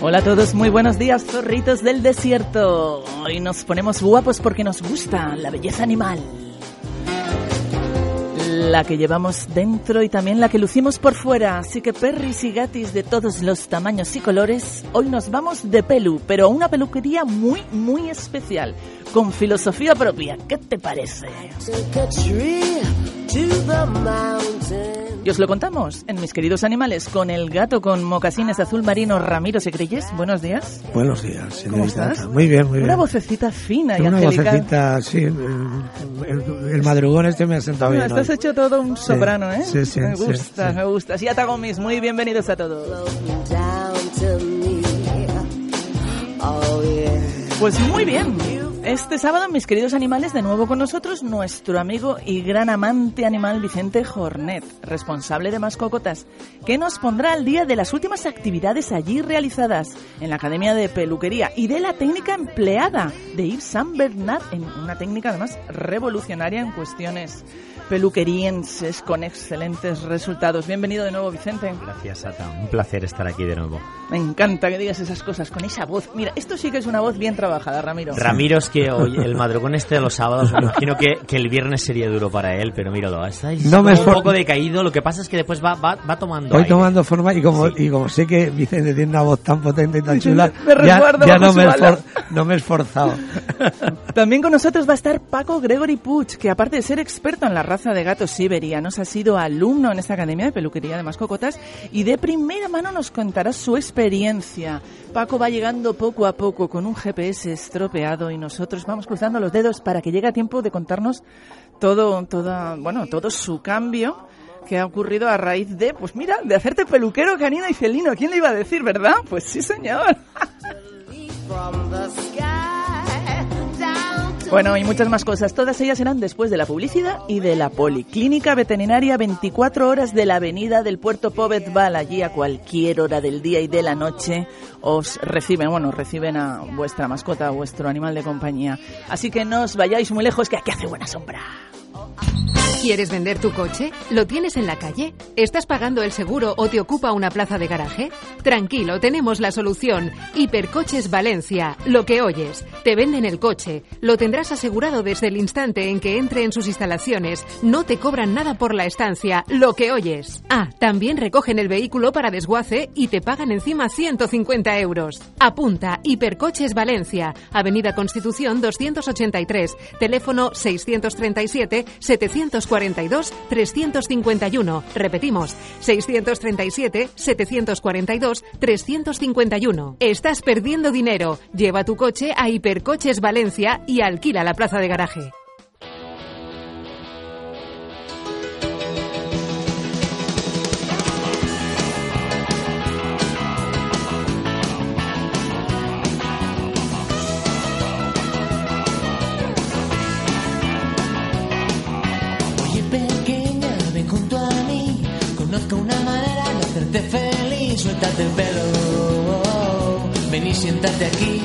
Hola a todos, muy buenos días, zorritos del desierto. Hoy nos ponemos guapos porque nos gusta la belleza animal. La que llevamos dentro y también la que lucimos por fuera. Así que perris y gatis de todos los tamaños y colores, hoy nos vamos de pelu, pero a una peluquería muy, muy especial, con filosofía propia. ¿Qué te parece? Y os lo contamos en Mis Queridos Animales con el gato con mocasines azul marino Ramiro Segreyes. Buenos días. Buenos días, señorita. ¿Cómo estás? Muy bien, muy bien. Una vocecita fina y una angelical. Vocecita, sí. El madrugón este me ha sentado bien. Estás hecho todo un soprano, ¿eh? Sí, sí. Me gusta, sí. me gusta. Sí, Atagomis, muy bienvenidos a todos. Pues muy bien. Este sábado, Mis Queridos Animales, de nuevo con nosotros, nuestro amigo y gran amante animal Vicente Jornet, responsable de Mascocotas, que nos pondrá al día de las últimas actividades allí realizadas en la Academia de Peluquería y de la técnica empleada de Yves Saint Bernat, en una técnica además revolucionaria en cuestiones peluquerienses con excelentes resultados. Bienvenido de nuevo, Vicente. Gracias, Ata. Un placer estar aquí de nuevo. Me encanta que digas esas cosas con esa voz. Mira, esto sí que es una voz bien trabajada, Ramiro. Ramiro, es que hoy el madrugón este de los sábados, me imagino que el viernes sería duro para él, pero míralo, estáis un poco decaído. Lo que pasa es que después va tomando Voy aire. tomando forma y como sé que Vicente tiene una voz tan potente y tan chula, ya no me he esforzado. También con nosotros va a estar Paco Gregory Puig, que aparte de ser experto en la raza de gatos siberianos, ha sido alumno en esta Academia de Peluquería de Mascocotas y de primera mano nos contará su experiencia. Paco va llegando poco a poco con un GPS estropeado y nosotros vamos cruzando los dedos para que llegue a tiempo de contarnos todo su cambio que ha ocurrido a raíz de, pues mira, de hacerte peluquero canino y felino. ¿Quién le iba a decir, verdad? Pues sí, señor. Bueno, y muchas más cosas. Todas ellas serán después de la publicidad y de la Policlínica Veterinaria 24 horas de la avenida del Puerto Povedval. Allí a cualquier hora del día y de la noche os reciben a vuestra mascota, a vuestro animal de compañía. Así que no os vayáis muy lejos, que aquí hace buena sombra. ¿Quieres vender tu coche? ¿Lo tienes en la calle? ¿Estás pagando el seguro o te ocupa una plaza de garaje? Tranquilo, tenemos la solución. Hipercoches Valencia. Lo que oyes. Te venden el coche. Lo tendrás asegurado desde el instante en que entre en sus instalaciones. No te cobran nada por la estancia. Lo que oyes. También recogen el vehículo para desguace y te pagan encima 150 euros. Apunta. Hipercoches Valencia. Avenida Constitución 283. Teléfono 637-742-351. Repetimos, 637-742-351. Estás perdiendo dinero. Lleva tu coche a Hipercoches Valencia y alquila la plaza de garaje. Suéltate el pelo, ven y siéntate aquí.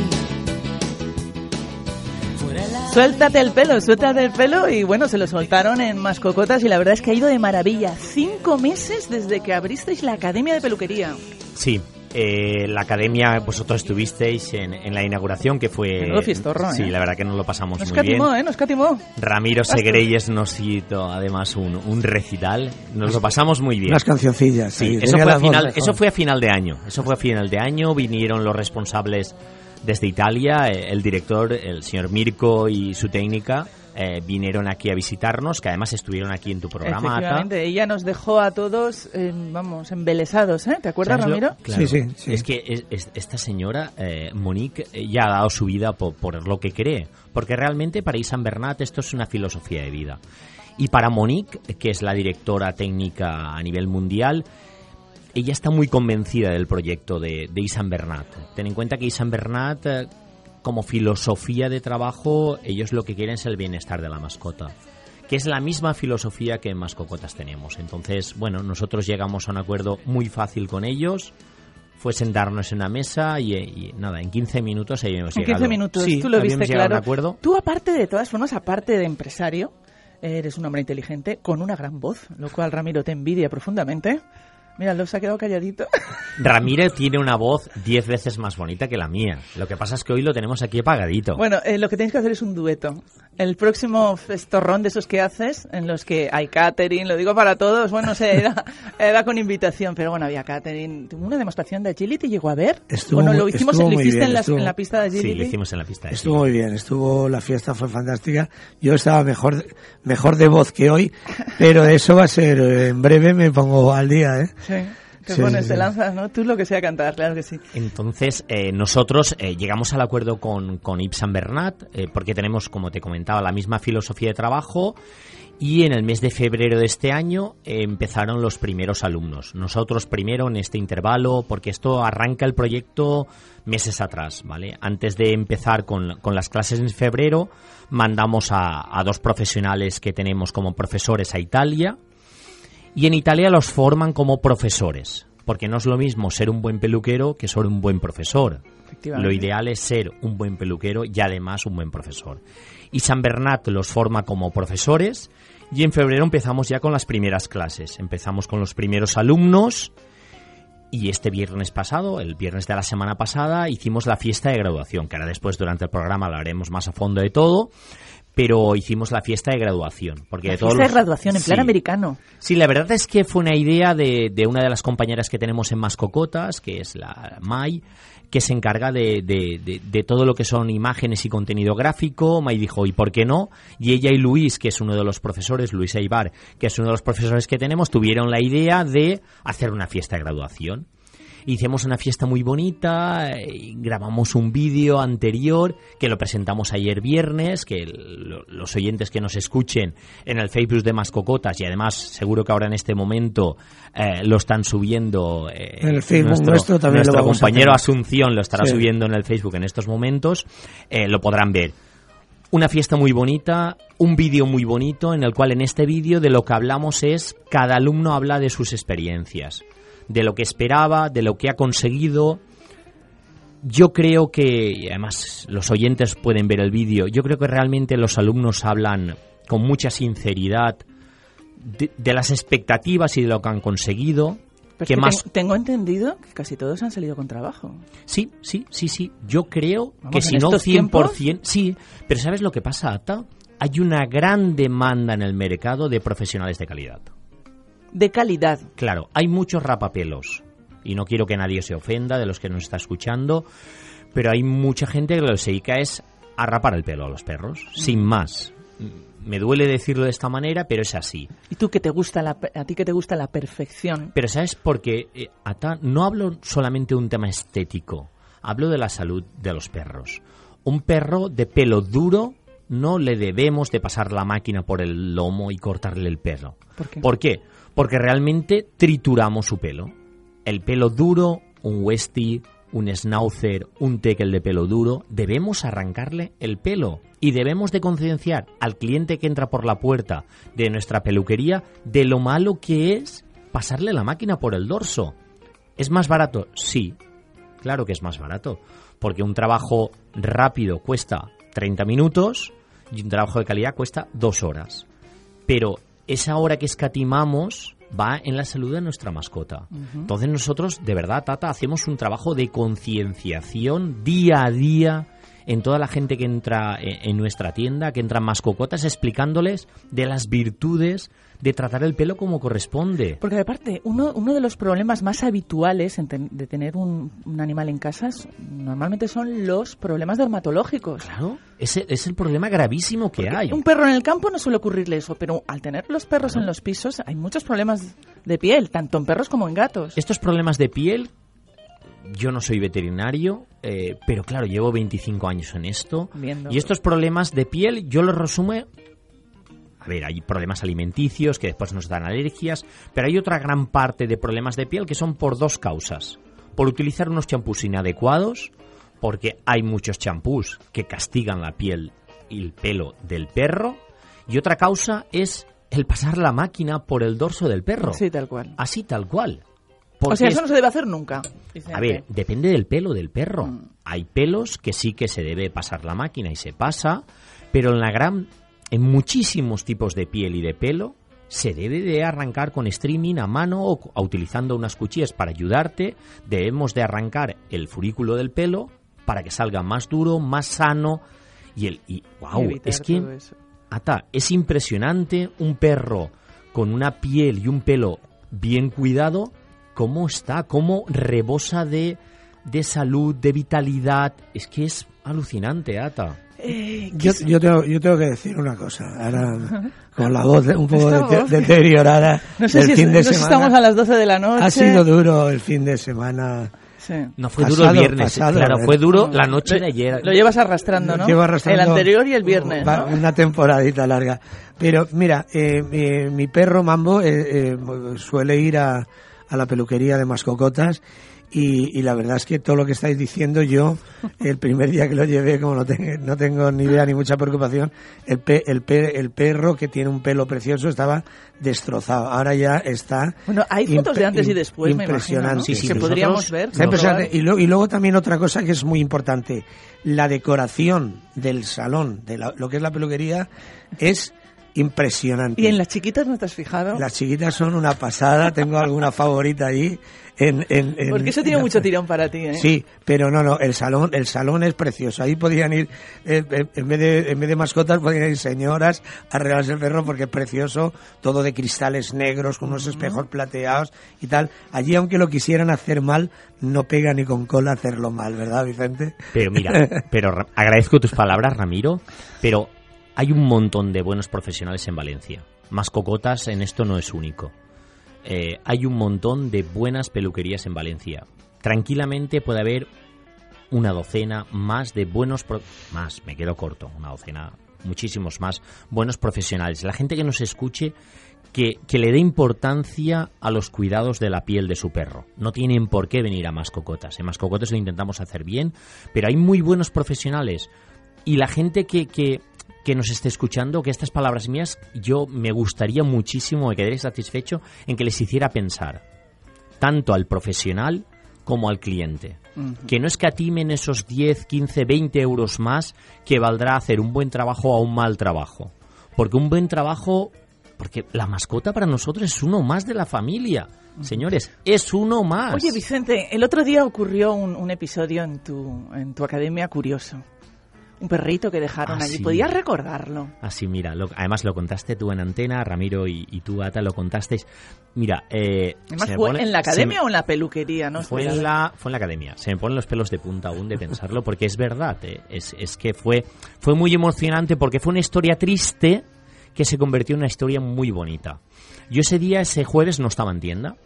Suéltate el pelo y bueno, se lo soltaron en Mascocotas y la verdad es que ha ido de maravilla. 5 meses desde que abristeis la Academia de Peluquería. Sí. La academia, vosotros estuvisteis en la inauguración, que fue... Menudo fiestorro, Sí, la verdad que nos lo pasamos muy bien. Nos escatimó. Ramiro Segreyes nos hizo además un recital. Nos lo pasamos muy bien. Unas cancioncillas. Sí, eso fue a final de año. Vinieron los responsables desde Italia, el director, el señor Mirko y su técnica. Vinieron aquí a visitarnos, que además estuvieron aquí en tu programa. Efectivamente, ella nos dejó a todos, embelesados, ¿eh? ¿Te acuerdas, Ramiro? Claro. Sí. Es que esta señora, Monique, ya ha dado su vida por lo que cree, porque realmente para Yves Saint Bernat esto es una filosofía de vida. Y para Monique, que es la directora técnica a nivel mundial, ella está muy convencida del proyecto de Yves Saint Bernat. Ten en cuenta que Yves Saint Bernat, como filosofía de trabajo, ellos lo que quieren es el bienestar de la mascota, que es la misma filosofía que en Mascocotas tenemos. Entonces, bueno, nosotros llegamos a un acuerdo muy fácil con ellos. Fue sentarnos en una mesa y nada, en 15 minutos habíamos llegado. En 15 minutos, sí, tú lo viste claro. Acuerdo. Tú, aparte de todas formas, aparte de empresario, eres un hombre inteligente con una gran voz, lo cual Ramiro te envidia profundamente. Míralo, se ha quedado calladito. Ramírez tiene una voz 10 veces más bonita que la mía. Lo que pasa es que hoy lo tenemos aquí apagadito. Bueno, lo que tenéis que hacer es un dueto. El próximo festorrón de esos que haces, en los que hay catering, lo digo para todos, bueno, no sé, era con invitación, pero bueno, había catering. ¿Tuvo una demostración de agility? ¿Llegó a ver? Bueno, lo hiciste en la pista de agility. Sí, lo hicimos en la pista de agility. Estuvo muy bien, la fiesta fue fantástica. Yo estaba mejor de voz que hoy, pero eso va a ser, en breve me pongo al día, ¿eh? Sí. Te pones, te lanzas, ¿no? Tú lo que sea cantar, claro que sí. Entonces, nosotros llegamos al acuerdo con Yves Saint Bernat, porque tenemos, como te comentaba, la misma filosofía de trabajo, y en el mes de febrero de este año empezaron los primeros alumnos. Nosotros primero en este intervalo, porque esto arranca el proyecto meses atrás, ¿vale? Antes de empezar con las clases en febrero, mandamos a 2 profesionales que tenemos como profesores a Italia. Y en Italia los forman como profesores, porque no es lo mismo ser un buen peluquero que ser un buen profesor. Lo ideal es ser un buen peluquero y además un buen profesor. Y Saint Bernat los forma como profesores y en febrero empezamos ya con las primeras clases. Empezamos con los primeros alumnos y este viernes pasado, el viernes de la semana pasada, hicimos la fiesta de graduación, que ahora después durante el programa hablaremos más a fondo de todo. Pero hicimos la fiesta de graduación. Porque la fiesta de graduación, en plan americano. Sí, la verdad es que fue una idea de una de las compañeras que tenemos en Mascocotas, que es la May, que se encarga de todo lo que son imágenes y contenido gráfico. May dijo, ¿y por qué no? Y ella y Luis, que es uno de los profesores, Luis Eibar, que es uno de los profesores que tenemos, tuvieron la idea de hacer una fiesta de graduación. Hicimos una fiesta muy bonita, grabamos un vídeo anterior que lo presentamos ayer viernes, que los oyentes que nos escuchen en el Facebook de Mascocotas, y además seguro que ahora en este momento lo están subiendo en el Facebook nuestro también nuestro lo compañero Asunción lo estará subiendo en el Facebook en estos momentos, lo podrán ver. Una fiesta muy bonita, un vídeo muy bonito en el cual en este vídeo de lo que hablamos es, cada alumno habla de sus experiencias, de lo que esperaba, de lo que ha conseguido. Yo creo que, y además los oyentes pueden ver el vídeo, yo creo que realmente los alumnos hablan con mucha sinceridad de las expectativas y de lo que han conseguido. Pero que más... tengo entendido que casi todos han salido con trabajo. Sí. Yo creo que si no 100%... ¿Tiempos? Sí, pero ¿sabes lo que pasa, Ata? Hay una gran demanda en el mercado de profesionales de calidad. De calidad. Claro, hay muchos rapapelos y no quiero que nadie se ofenda de los que nos está escuchando, pero hay mucha gente que lo que se dedica es a rapar el pelo a los perros, sin más. Me duele decirlo de esta manera, pero es así. ¿Y tú a ti que te gusta la perfección? Pero ¿sabes por qué? No hablo solamente de un tema estético, hablo de la salud de los perros. Un perro de pelo duro no le debemos de pasar la máquina por el lomo y cortarle el pelo. ¿Por qué? Porque realmente trituramos su pelo. El pelo duro, un Westie, un Schnauzer, un Tekel de pelo duro, debemos arrancarle el pelo. Y debemos de concienciar al cliente que entra por la puerta de nuestra peluquería de lo malo que es pasarle la máquina por el dorso. ¿Es más barato? Sí, claro que es más barato. Porque un trabajo rápido cuesta 30 minutos y un trabajo de calidad cuesta 2 horas. Pero esa hora que escatimamos va en la salud de nuestra mascota. Uh-huh. Entonces nosotros, de verdad, Tata, hacemos un trabajo de concienciación día a día en toda la gente que entra en nuestra tienda, que entra en Mascocotas, explicándoles de las virtudes de tratar el pelo como corresponde. Porque aparte, uno de los problemas más habituales de tener un animal en casa normalmente son los problemas dermatológicos. Claro, ese es el problema gravísimo que hay. Un perro en el campo no suele ocurrirle eso, pero al tener los perros en los pisos hay muchos problemas de piel, tanto en perros como en gatos. Estos problemas de piel, yo no soy veterinario, pero claro, llevo 25 años en esto. Viendo. Y estos problemas de piel, yo los resumo... A ver, hay problemas alimenticios que después nos dan alergias, pero hay otra gran parte de problemas de piel que son por 2 causas. Por utilizar unos champús inadecuados, porque hay muchos champús que castigan la piel y el pelo del perro, y otra causa es el pasar la máquina por el dorso del perro. Sí, tal cual. Así, tal cual. O sea, eso no se debe hacer nunca. A ver, depende del pelo del perro. Hay pelos que sí que se debe pasar la máquina y se pasa, pero en muchísimos tipos de piel y de pelo se debe de arrancar con streaming a mano o utilizando unas cuchillas para ayudarte. Debemos de arrancar el furículo del pelo para que salga más duro, más sano. Wow, es que es impresionante un perro con una piel y un pelo bien cuidado, cómo está, cómo rebosa de salud, de vitalidad. Es que es alucinante, Ata. Yo tengo que decir una cosa, ahora con la voz un poco deteriorada. No sé del fin de si semana. Estamos a las 12 de la noche. Ha sido duro el fin de semana. Sí. No fue duro el viernes, claro, fue duro la noche de ayer. Lo llevas arrastrando, ¿no? Llevo arrastrando el anterior y el viernes, ¿no? Una temporadita larga. Pero mira, mi perro Mambo suele ir a la peluquería de Mascocotas. Y la verdad es que todo lo que estáis diciendo, yo el primer día que lo llevé, como no tengo ni idea ni mucha preocupación, el perro, que tiene un pelo precioso, estaba destrozado. Ahora ya está. Bueno, hay fotos de antes y después, impresionante. Me imagino, ¿no? Sí, que podríamos ver. Está impresionante. Y luego también otra cosa que es muy importante, la decoración del salón, de lo que es la peluquería, es impresionante. ¿Y en las chiquitas no te has fijado? Las chiquitas son una pasada, tengo alguna favorita ahí. Porque eso tiene mucho tirón para ti, ¿eh? Sí, pero no, el salón es precioso. Ahí podían ir, en vez de mascotas, podían ir señoras a arreglarse el perro porque es precioso, todo de cristales negros, con unos espejos plateados y tal. Allí, aunque lo quisieran hacer mal, no pega ni con cola hacerlo mal, ¿verdad, Vicente? Pero mira, agradezco tus palabras, Ramiro, pero hay un montón de buenos profesionales en Valencia. Mascocotas en esto no es único. Hay un montón de buenas peluquerías en Valencia. Tranquilamente puede haber una docena más de buenos... me quedo corto, una docena, muchísimos más buenos profesionales. La gente que nos escuche, que le dé importancia a los cuidados de la piel de su perro. No tienen por qué venir a Mascocotas. En Mascocotas lo intentamos hacer bien, pero hay muy buenos profesionales. Y la gente que nos esté escuchando, que estas palabras mías, yo me gustaría muchísimo, me quedaría satisfecho en que les hiciera pensar, tanto al profesional como al cliente. Que no escatimen esos 10, 15, 20 euros más que valdrá hacer un buen trabajo a un mal trabajo. Porque un buen trabajo, porque la mascota para nosotros es uno más de la familia. Señores, es uno más. Oye, Vicente, el otro día ocurrió un episodio en tu academia curioso. Un perrito que dejaron allí. Sí. ¿Podías recordarlo? Así, mira, además lo contaste tú en antena, Ramiro y tú, Ata, lo contasteis. Mira, además, ¿fue en la academia o en la peluquería? ¿No? Fue en la academia. Se me ponen los pelos de punta aún de pensarlo, porque es verdad, es que fue muy emocionante, porque fue una historia triste que se convirtió en una historia muy bonita. Yo ese jueves no estaba en tienda.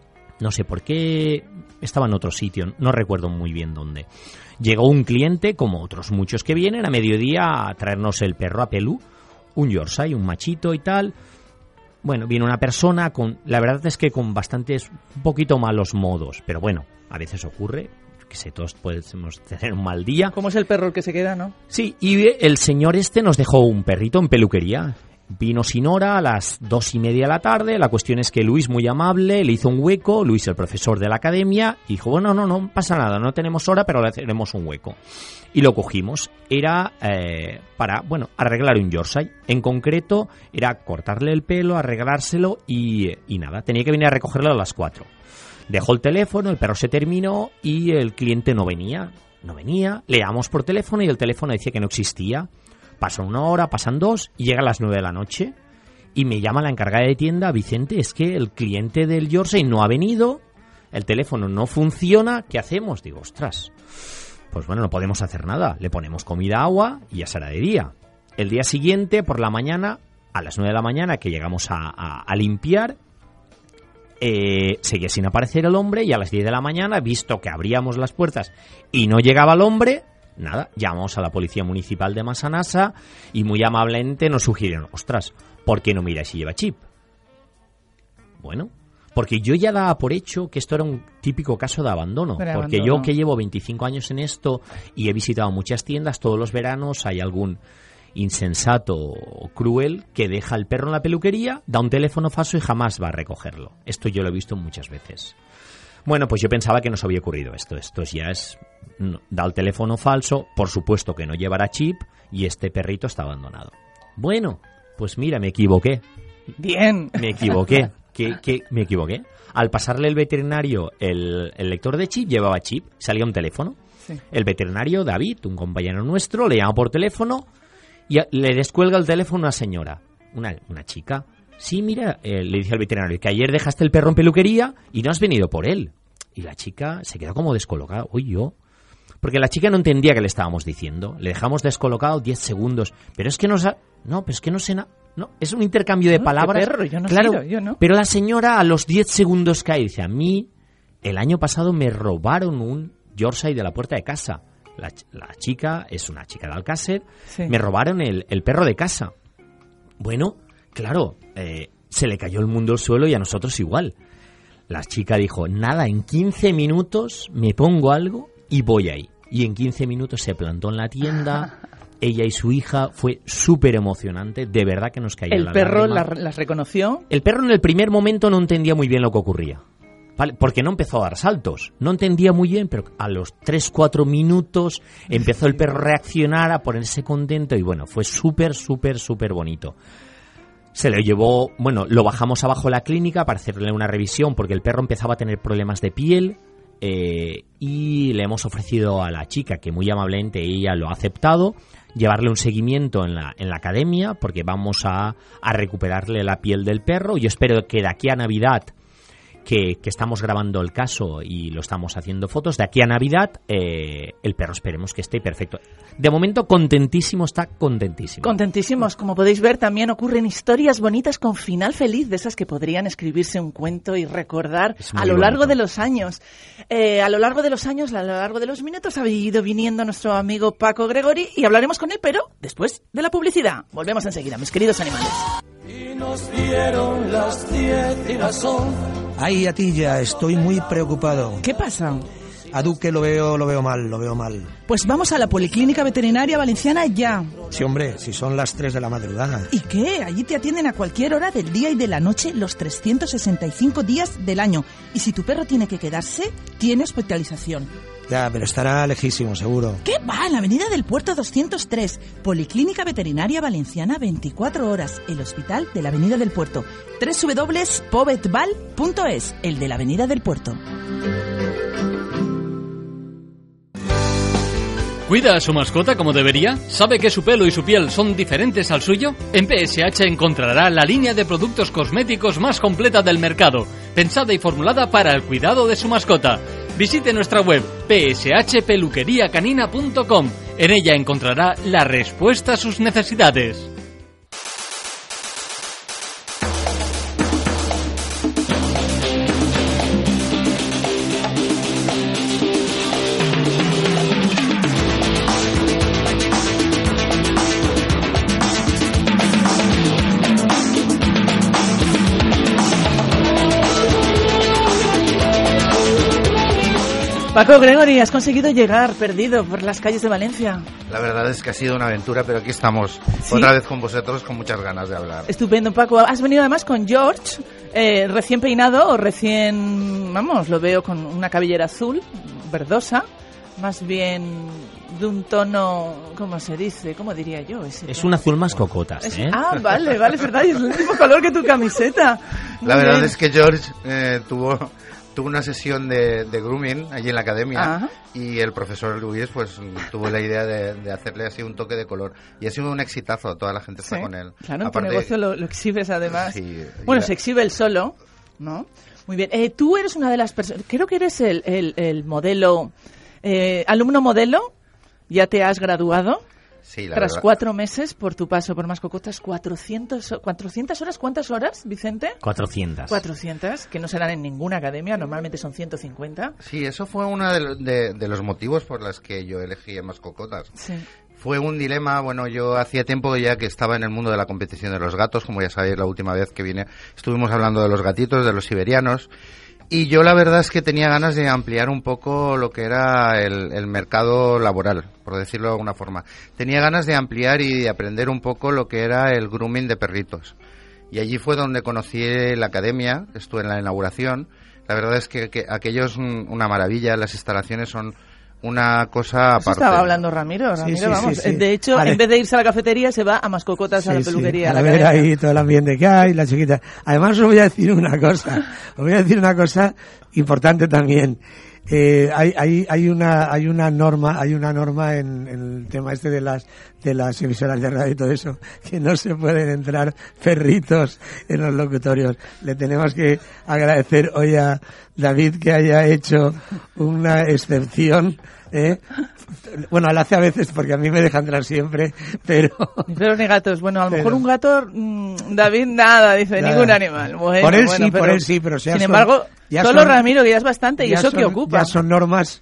No sé por qué, estaba en otro sitio, no recuerdo muy bien dónde. Llegó un cliente, como otros muchos que vienen, a mediodía a traernos el perro a pelú, un Yorkshire, un machito y tal. Bueno, viene una persona la verdad es que con bastantes, un poquito malos modos, pero bueno, a veces ocurre, que sé, todos podemos tener un mal día. ¿Cómo es el perro el que se queda, no? Sí, y el señor nos dejó un perrito en peluquería. Vino sin hora a las 2:30 de la tarde. La cuestión es que Luis, muy amable, le hizo un hueco. Luis, el profesor de la academia, dijo, bueno, no pasa nada, no tenemos hora, pero le haremos un hueco. Y lo cogimos. Era para, arreglar un Yorkshire. En concreto, era cortarle el pelo, arreglárselo y nada. Tenía que venir a recogerlo a las 4. Dejó el teléfono, el perro se terminó y el cliente no venía. Le llamamos por teléfono y el teléfono decía que no existía. Pasa una hora, pasan 2 y llega a las 9 de la noche y me llama la encargada de tienda, Vicente, es que el cliente del Yorkshire no ha venido, el teléfono no funciona, ¿qué hacemos? Digo, ostras, pues bueno, no podemos hacer nada, le ponemos comida, agua y ya será de día. El día siguiente, por la mañana, a las 9 de la mañana que llegamos a limpiar, seguía sin aparecer el hombre y a las 10 de la mañana, visto que abríamos las puertas y no llegaba el hombre, nada, llamamos a la Policía Municipal de Massanassa y muy amablemente nos sugirieron, ostras, ¿por qué no miráis si lleva chip? Bueno, porque yo ya daba por hecho que esto era un típico caso de abandono. Porque yo que llevo 25 años en esto y he visitado muchas tiendas, todos los veranos hay algún insensato o cruel que deja el perro en la peluquería, da un teléfono falso y jamás va a recogerlo. Esto yo lo he visto muchas veces. Bueno, pues yo pensaba que nos había ocurrido esto. Esto ya es... Da el teléfono falso, por supuesto que no llevará chip y este perrito está abandonado. Bueno, pues mira, me equivoqué. Bien. Me equivoqué. Me equivoqué. Al pasarle el veterinario el lector de chip, llevaba chip, salía un teléfono. Sí. El veterinario, David, un compañero nuestro, le llama por teléfono y le descuelga el teléfono a una señora, una chica. Sí, mira, le dice al veterinario que ayer dejaste el perro en peluquería y no has venido por él. Y la chica se quedó como descolocada. Uy, yo... Porque la chica no entendía qué le estábamos diciendo. Le dejamos descolocado 10 segundos. Pero es que no sé nada. No, es un intercambio de palabras. Perro, yo no claro, sé, yo no. Pero la señora a los 10 segundos cae y dice, a mí el año pasado me robaron un Yorkshire de la puerta de casa. La chica es una chica de Alcácer. Sí. Me robaron el perro de casa. Bueno, claro, se le cayó el mundo al suelo y a nosotros igual. La chica dijo, nada, en 15 minutos me pongo algo y voy ahí. Y en 15 minutos se plantó en la tienda, ella y su hija, fue súper emocionante, de verdad que nos cayó la lágrima. ¿El perro las reconoció? El perro en el primer momento no entendía muy bien lo que ocurría, ¿vale? Porque no empezó a dar saltos, no entendía muy bien, pero a los 3-4 minutos empezó el perro a reaccionar, a ponerse contento y bueno, fue súper bonito. Se lo llevó, lo bajamos abajo de la clínica para hacerle una revisión porque el perro empezaba a tener problemas de piel. Y le hemos ofrecido a la chica, que muy amablemente ella lo ha aceptado, llevarle un seguimiento en la academia porque vamos a recuperarle la piel del perro. Yo espero que de aquí a Navidad, que estamos grabando el caso y lo estamos haciendo fotos, de aquí a Navidad el perro esperemos que esté perfecto. De momento está contentísimo. Contentísimos. Como podéis ver, también ocurren historias bonitas con final feliz, de esas que podrían escribirse un cuento y recordar a lo largo de los años. A lo largo de los minutos ha ido viniendo nuestro amigo Paco Gregori y hablaremos con él, pero después de la publicidad. Volvemos enseguida, mis queridos animales. Y nos dieron las 10 y las 11. Ay, Atilla, estoy muy preocupado. ¿Qué pasa? A Duque lo veo mal. Pues vamos a la Policlínica Veterinaria Valenciana ya. Sí, hombre, si son las 3 de la madrugada. ¿Y qué? Allí te atienden a cualquier hora del día y de la noche los 365 días del año. Y si tu perro tiene que quedarse, tiene hospitalización. Ya, pero estará lejísimo, seguro. ¿Qué va? En la Avenida del Puerto 203. Policlínica Veterinaria Valenciana 24 horas. El hospital de la Avenida del Puerto. www.pobetval.es. El de la Avenida del Puerto. ¿Cuida a su mascota como debería? ¿Sabe que su pelo y su piel son diferentes al suyo? En PSH encontrará la línea de productos cosméticos más completa del mercado, pensada y formulada para el cuidado de su mascota. Visite nuestra web pshpeluqueriacanina.com. En ella encontrará la respuesta a sus necesidades. Paco Gregori, has conseguido llegar perdido por las calles de Valencia. La verdad es que ha sido una aventura, pero aquí estamos otra vez con vosotros, con muchas ganas de hablar. Estupendo, Paco. Has venido además con George, recién peinado o recién, lo veo con una cabellera azul, verdosa, más bien de un tono, ¿cómo se dice? ¿Cómo diría yo? Es un azul más cocotas, ¿eh? Vale, es verdad, es el mismo color que tu camiseta. La verdad es que George tuvo una sesión de grooming allí en la academia. Ajá. Y el profesor Luis pues tuvo la idea de hacerle así un toque de color y ha sido un exitazo, toda la gente está con él. Claro, en tu negocio lo exhibes además. Sí, se exhibe él solo, ¿no? Muy bien, tú eres una de las personas, creo que eres el modelo, alumno modelo, ya te has graduado. Sí, tras verdad. 4 meses por tu paso por Mascocotas, 400 horas. ¿Cuántas horas, Vicente? 400. 400, que no serán en ninguna academia, normalmente son 150. Sí, eso fue uno de los motivos por los que yo elegí Mascocotas. Sí. Fue un dilema, yo hacía tiempo ya que estaba en el mundo de la competición de los gatos, como ya sabéis, la última vez que vine estuvimos hablando de los gatitos, de los siberianos. Y yo la verdad es que tenía ganas de ampliar un poco lo que era el mercado laboral, por decirlo de alguna forma. Tenía ganas de ampliar y de aprender un poco lo que era el grooming de perritos. Y allí fue donde conocí la academia, estuve en la inauguración. La verdad es que aquello es una maravilla, las instalaciones son una cosa aparte. Estaba hablando Ramiro, Sí, vamos. sí. De hecho, Vale. En vez de irse a la cafetería, se va a Mascocotas, a la peluquería. A ver ahí todo el ambiente que hay, la chiquita. Además, os voy a decir una cosa importante también. Hay una norma en el tema este de las emisoras de radio y todo eso, que no se pueden entrar perritos en los locutorios. Le tenemos que agradecer hoy a David que haya hecho una excepción, Bueno, lo hace a veces porque a mí me deja entrar siempre, pero... Ni perros ni gatos. Bueno, a lo mejor un gato, David, nada, dice, nada. ningún animal. Bueno, por él bueno, sí, pero sin embargo, solo Ramiro, que ya es bastante, y eso que ocupa. Ya son normas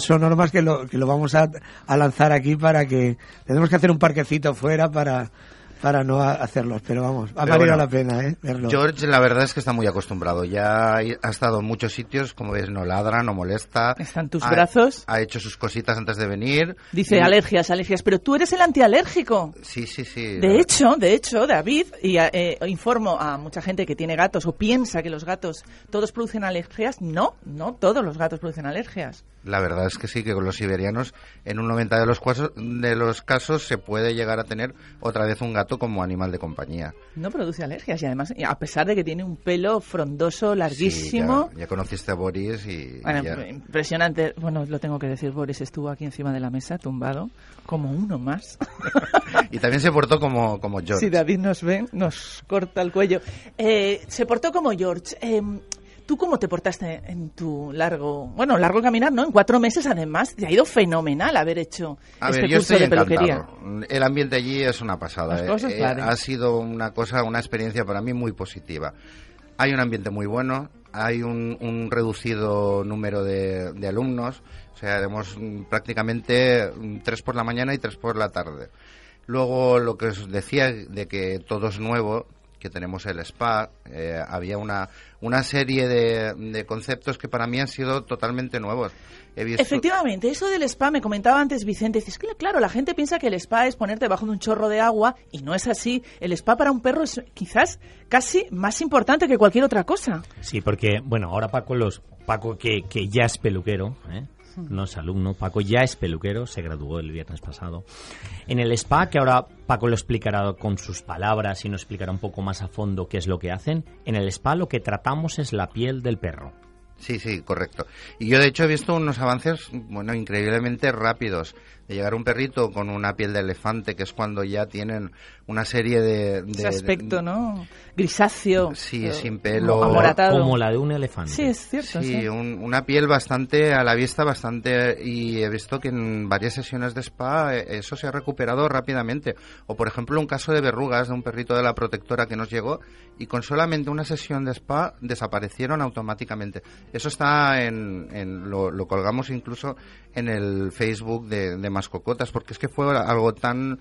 que lo vamos a lanzar aquí para que... Tenemos que hacer un parquecito fuera para no hacerlos, pero vamos, ha valido la pena, verlo. George, la verdad es que está muy acostumbrado, ya ha estado en muchos sitios, como ves, no ladra, no molesta. Está en tus brazos. Ha hecho sus cositas antes de venir. Dice alergias, pero tú eres el antialérgico. Sí. De hecho, David, y informo a mucha gente que tiene gatos o piensa que los gatos todos producen alergias. No todos los gatos producen alergias. La verdad es que sí, que con los siberianos en un 90 de los casos se puede llegar a tener otra vez un gato como animal de compañía. No produce alergias y además, a pesar de que tiene un pelo frondoso, larguísimo... Sí, ya conociste a Boris y... Bueno, ya. Impresionante. Bueno, lo tengo que decir, Boris estuvo aquí encima de la mesa, tumbado, como uno más. Y también se portó como George. Si David nos ve, nos corta el cuello. Se portó como George. ¿Tú cómo te portaste en tu largo caminar, ¿no? En 4 meses, además, te ha ido fenomenal haber hecho curso de peluquería. El ambiente allí es una pasada. Claro. Ha sido una experiencia para mí muy positiva. Hay un ambiente muy bueno, hay un reducido número de alumnos, o sea, tenemos prácticamente 3 por la mañana y 3 por la tarde. Luego, lo que os decía de que todo es nuevo, que tenemos el spa, había una serie de conceptos que para mí han sido totalmente nuevos. Efectivamente, eso del spa, me comentaba antes Vicente, dices que claro, la gente piensa que el spa es ponerte debajo de un chorro de agua y no es así. El spa para un perro es quizás casi más importante que cualquier otra cosa. Sí, porque, bueno, ahora Paco que ya es peluquero, no es alumno, Paco ya es peluquero, se graduó el viernes pasado. En el spa, que ahora Paco lo explicará con sus palabras y nos explicará un poco más a fondo qué es lo que hacen, en el spa lo que tratamos es la piel del perro. Sí, correcto. Y yo, de hecho, he visto unos avances, increíblemente rápidos. De llegar un perrito con una piel de elefante, que es cuando ya tienen una serie de ese aspecto, ¿no? Grisáceo. Sí, sin pelo. Amoratado. Como la de un elefante. Sí, es cierto. Sí, una piel bastante, a la vista, y he visto que en varias sesiones de spa eso se ha recuperado rápidamente. O, por ejemplo, un caso de verrugas de un perrito de la protectora que nos llegó y con solamente una sesión de spa desaparecieron automáticamente. Eso está lo colgamos incluso en el Facebook de Mascocotas, porque es que fue algo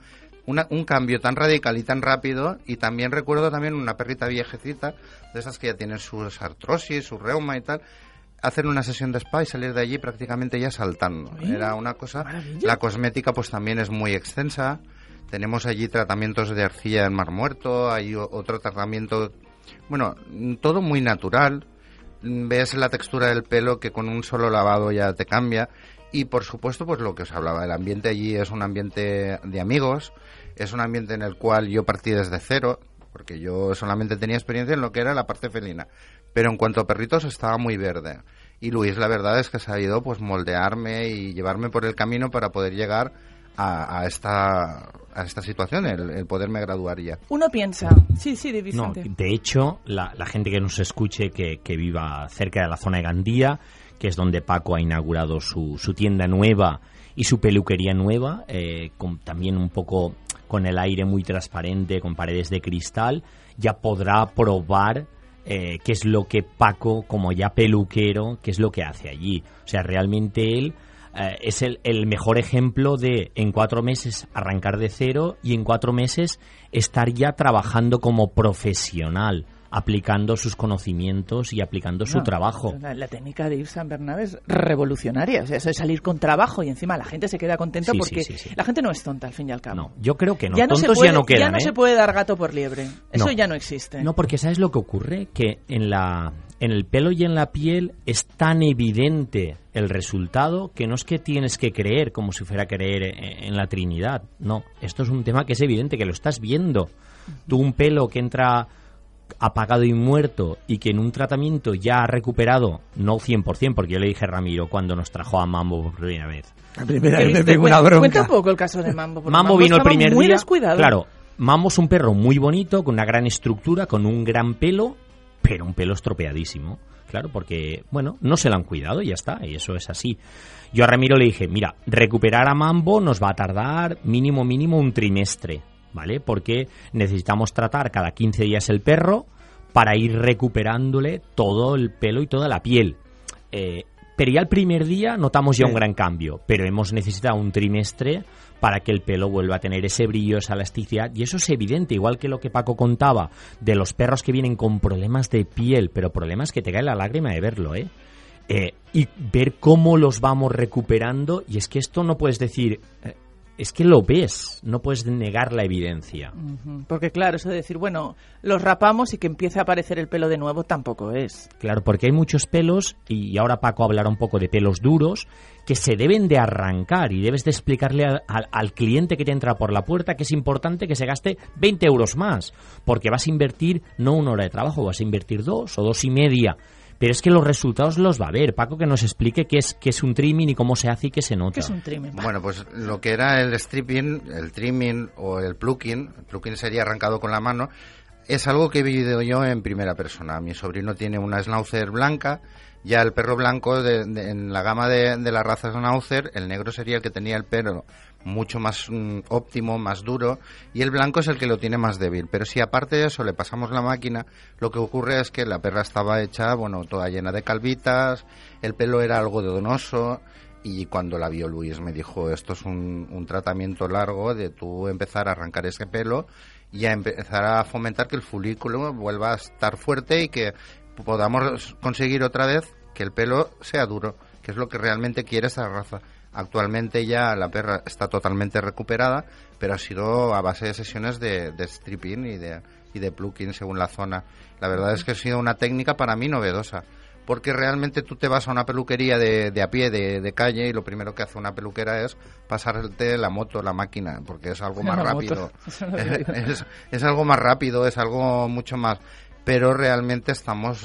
un cambio tan radical y tan rápido. Y también recuerdo una perrita viejecita, de esas que ya tienen sus artrosis, su reuma y tal, hacer una sesión de spa y salir de allí prácticamente ya saltando. Era una cosa... Maravilla. La cosmética pues también es muy extensa. Tenemos allí tratamientos de arcilla en Mar Muerto, hay otro tratamiento... Bueno, todo muy natural. Ves la textura del pelo que con un solo lavado ya te cambia. Y por supuesto, pues lo que os hablaba, el ambiente allí es un ambiente de amigos, es un ambiente en el cual yo partí desde cero, porque yo solamente tenía experiencia en lo que era la parte felina, pero en cuanto a perritos estaba muy verde. Y Luis, la verdad es que ha sabido pues moldearme y llevarme por el camino para poder llegar a esta situación, el poderme graduar ya. Uno piensa, sí, de Vicente. No, de hecho, la gente que nos escuche que viva cerca de la zona de Gandía, que es donde Paco ha inaugurado su tienda nueva y su peluquería nueva, también un poco con el aire muy transparente, con paredes de cristal, ya podrá probar qué es lo que Paco, como ya peluquero, qué es lo que hace allí. O sea, realmente él es el mejor ejemplo de en 4 meses arrancar de cero y en 4 meses estar ya trabajando como profesional. aplicando sus conocimientos y aplicando su trabajo. La técnica de Yves Saint Bernard es revolucionaria. O sea, eso de salir con trabajo y encima la gente se queda contenta porque la gente no es tonta, al fin y al cabo. No, yo creo que no. Ya Tontos puede, ya no quedan. Ya no se puede dar gato por liebre. Eso ya no existe. No, porque ¿sabes lo que ocurre? Que en el pelo y en la piel es tan evidente el resultado que no es que tienes que creer como si fuera a creer en la Trinidad. No, esto es un tema que es evidente, que lo estás viendo. Tú un pelo que entra apagado y muerto y que en un tratamiento ya ha recuperado, no 100%, porque yo le dije a Ramiro cuando nos trajo a Mambo por primera vez. La primera vez me pegó una bronca. Cuenta un poco el caso de Mambo. Mambo vino el primer muy día. Descuidado. Claro, Mambo es un perro muy bonito, con una gran estructura, con un gran pelo, pero un pelo estropeadísimo. Claro, porque, bueno, no se lo han cuidado y ya está, y eso es así. Yo a Ramiro le dije, mira, recuperar a Mambo nos va a tardar mínimo un trimestre, ¿vale? Porque necesitamos tratar cada 15 días el perro para ir recuperándole todo el pelo y toda la piel. Pero ya el primer día notamos ya un gran cambio, pero hemos necesitado un trimestre para que el pelo vuelva a tener ese brillo, esa elasticidad, y eso es evidente, igual que lo que Paco contaba de los perros que vienen con problemas de piel, pero problemas que te cae la lágrima de verlo, y ver cómo los vamos recuperando, y es que esto no puedes decir... Es que lo ves, no puedes negar la evidencia. Porque claro, eso de decir, bueno, los rapamos y que empiece a aparecer el pelo de nuevo tampoco es. Claro, porque hay muchos pelos, y ahora Paco hablará un poco de pelos duros, que se deben de arrancar y debes de explicarle al cliente que te entra por la puerta que es importante que se gaste 20 euros más, porque vas a invertir no 1 hora de trabajo, vas a invertir 2 o 2,5. Pero es que los resultados los va a ver. Paco, que nos explique qué es un trimming y cómo se hace y qué se nota. ¿Qué es un trimming? Bueno, pues lo que era el stripping, el trimming o el plucking sería arrancado con la mano, es algo que he vivido yo en primera persona. Mi sobrino tiene una Schnauzer blanca, ya el perro blanco en la gama de la raza Schnauzer, el negro sería el que tenía el pelo mucho más óptimo, más duro, y el blanco es el que lo tiene más débil. Pero si aparte de eso le pasamos la máquina, lo que ocurre es que la perra estaba hecha, bueno, toda llena de calvitas, el pelo era algodonoso, y cuando la vio Luis me dijo, esto es un tratamiento largo de tú empezar a arrancar ese pelo y a empezar a fomentar que el folículo vuelva a estar fuerte y que podamos conseguir otra vez que el pelo sea duro, que es lo que realmente quiere esa raza. Actualmente ya la perra está totalmente recuperada, pero ha sido a base de sesiones de stripping y de plucking según la zona. La verdad es que ha sido una técnica para mí novedosa, porque realmente tú te vas a una peluquería de a pie, de calle, y lo primero que hace una peluquera es pasarte la moto, la máquina, porque es algo más rápido. Es algo más rápido, es algo mucho más... Pero realmente estamos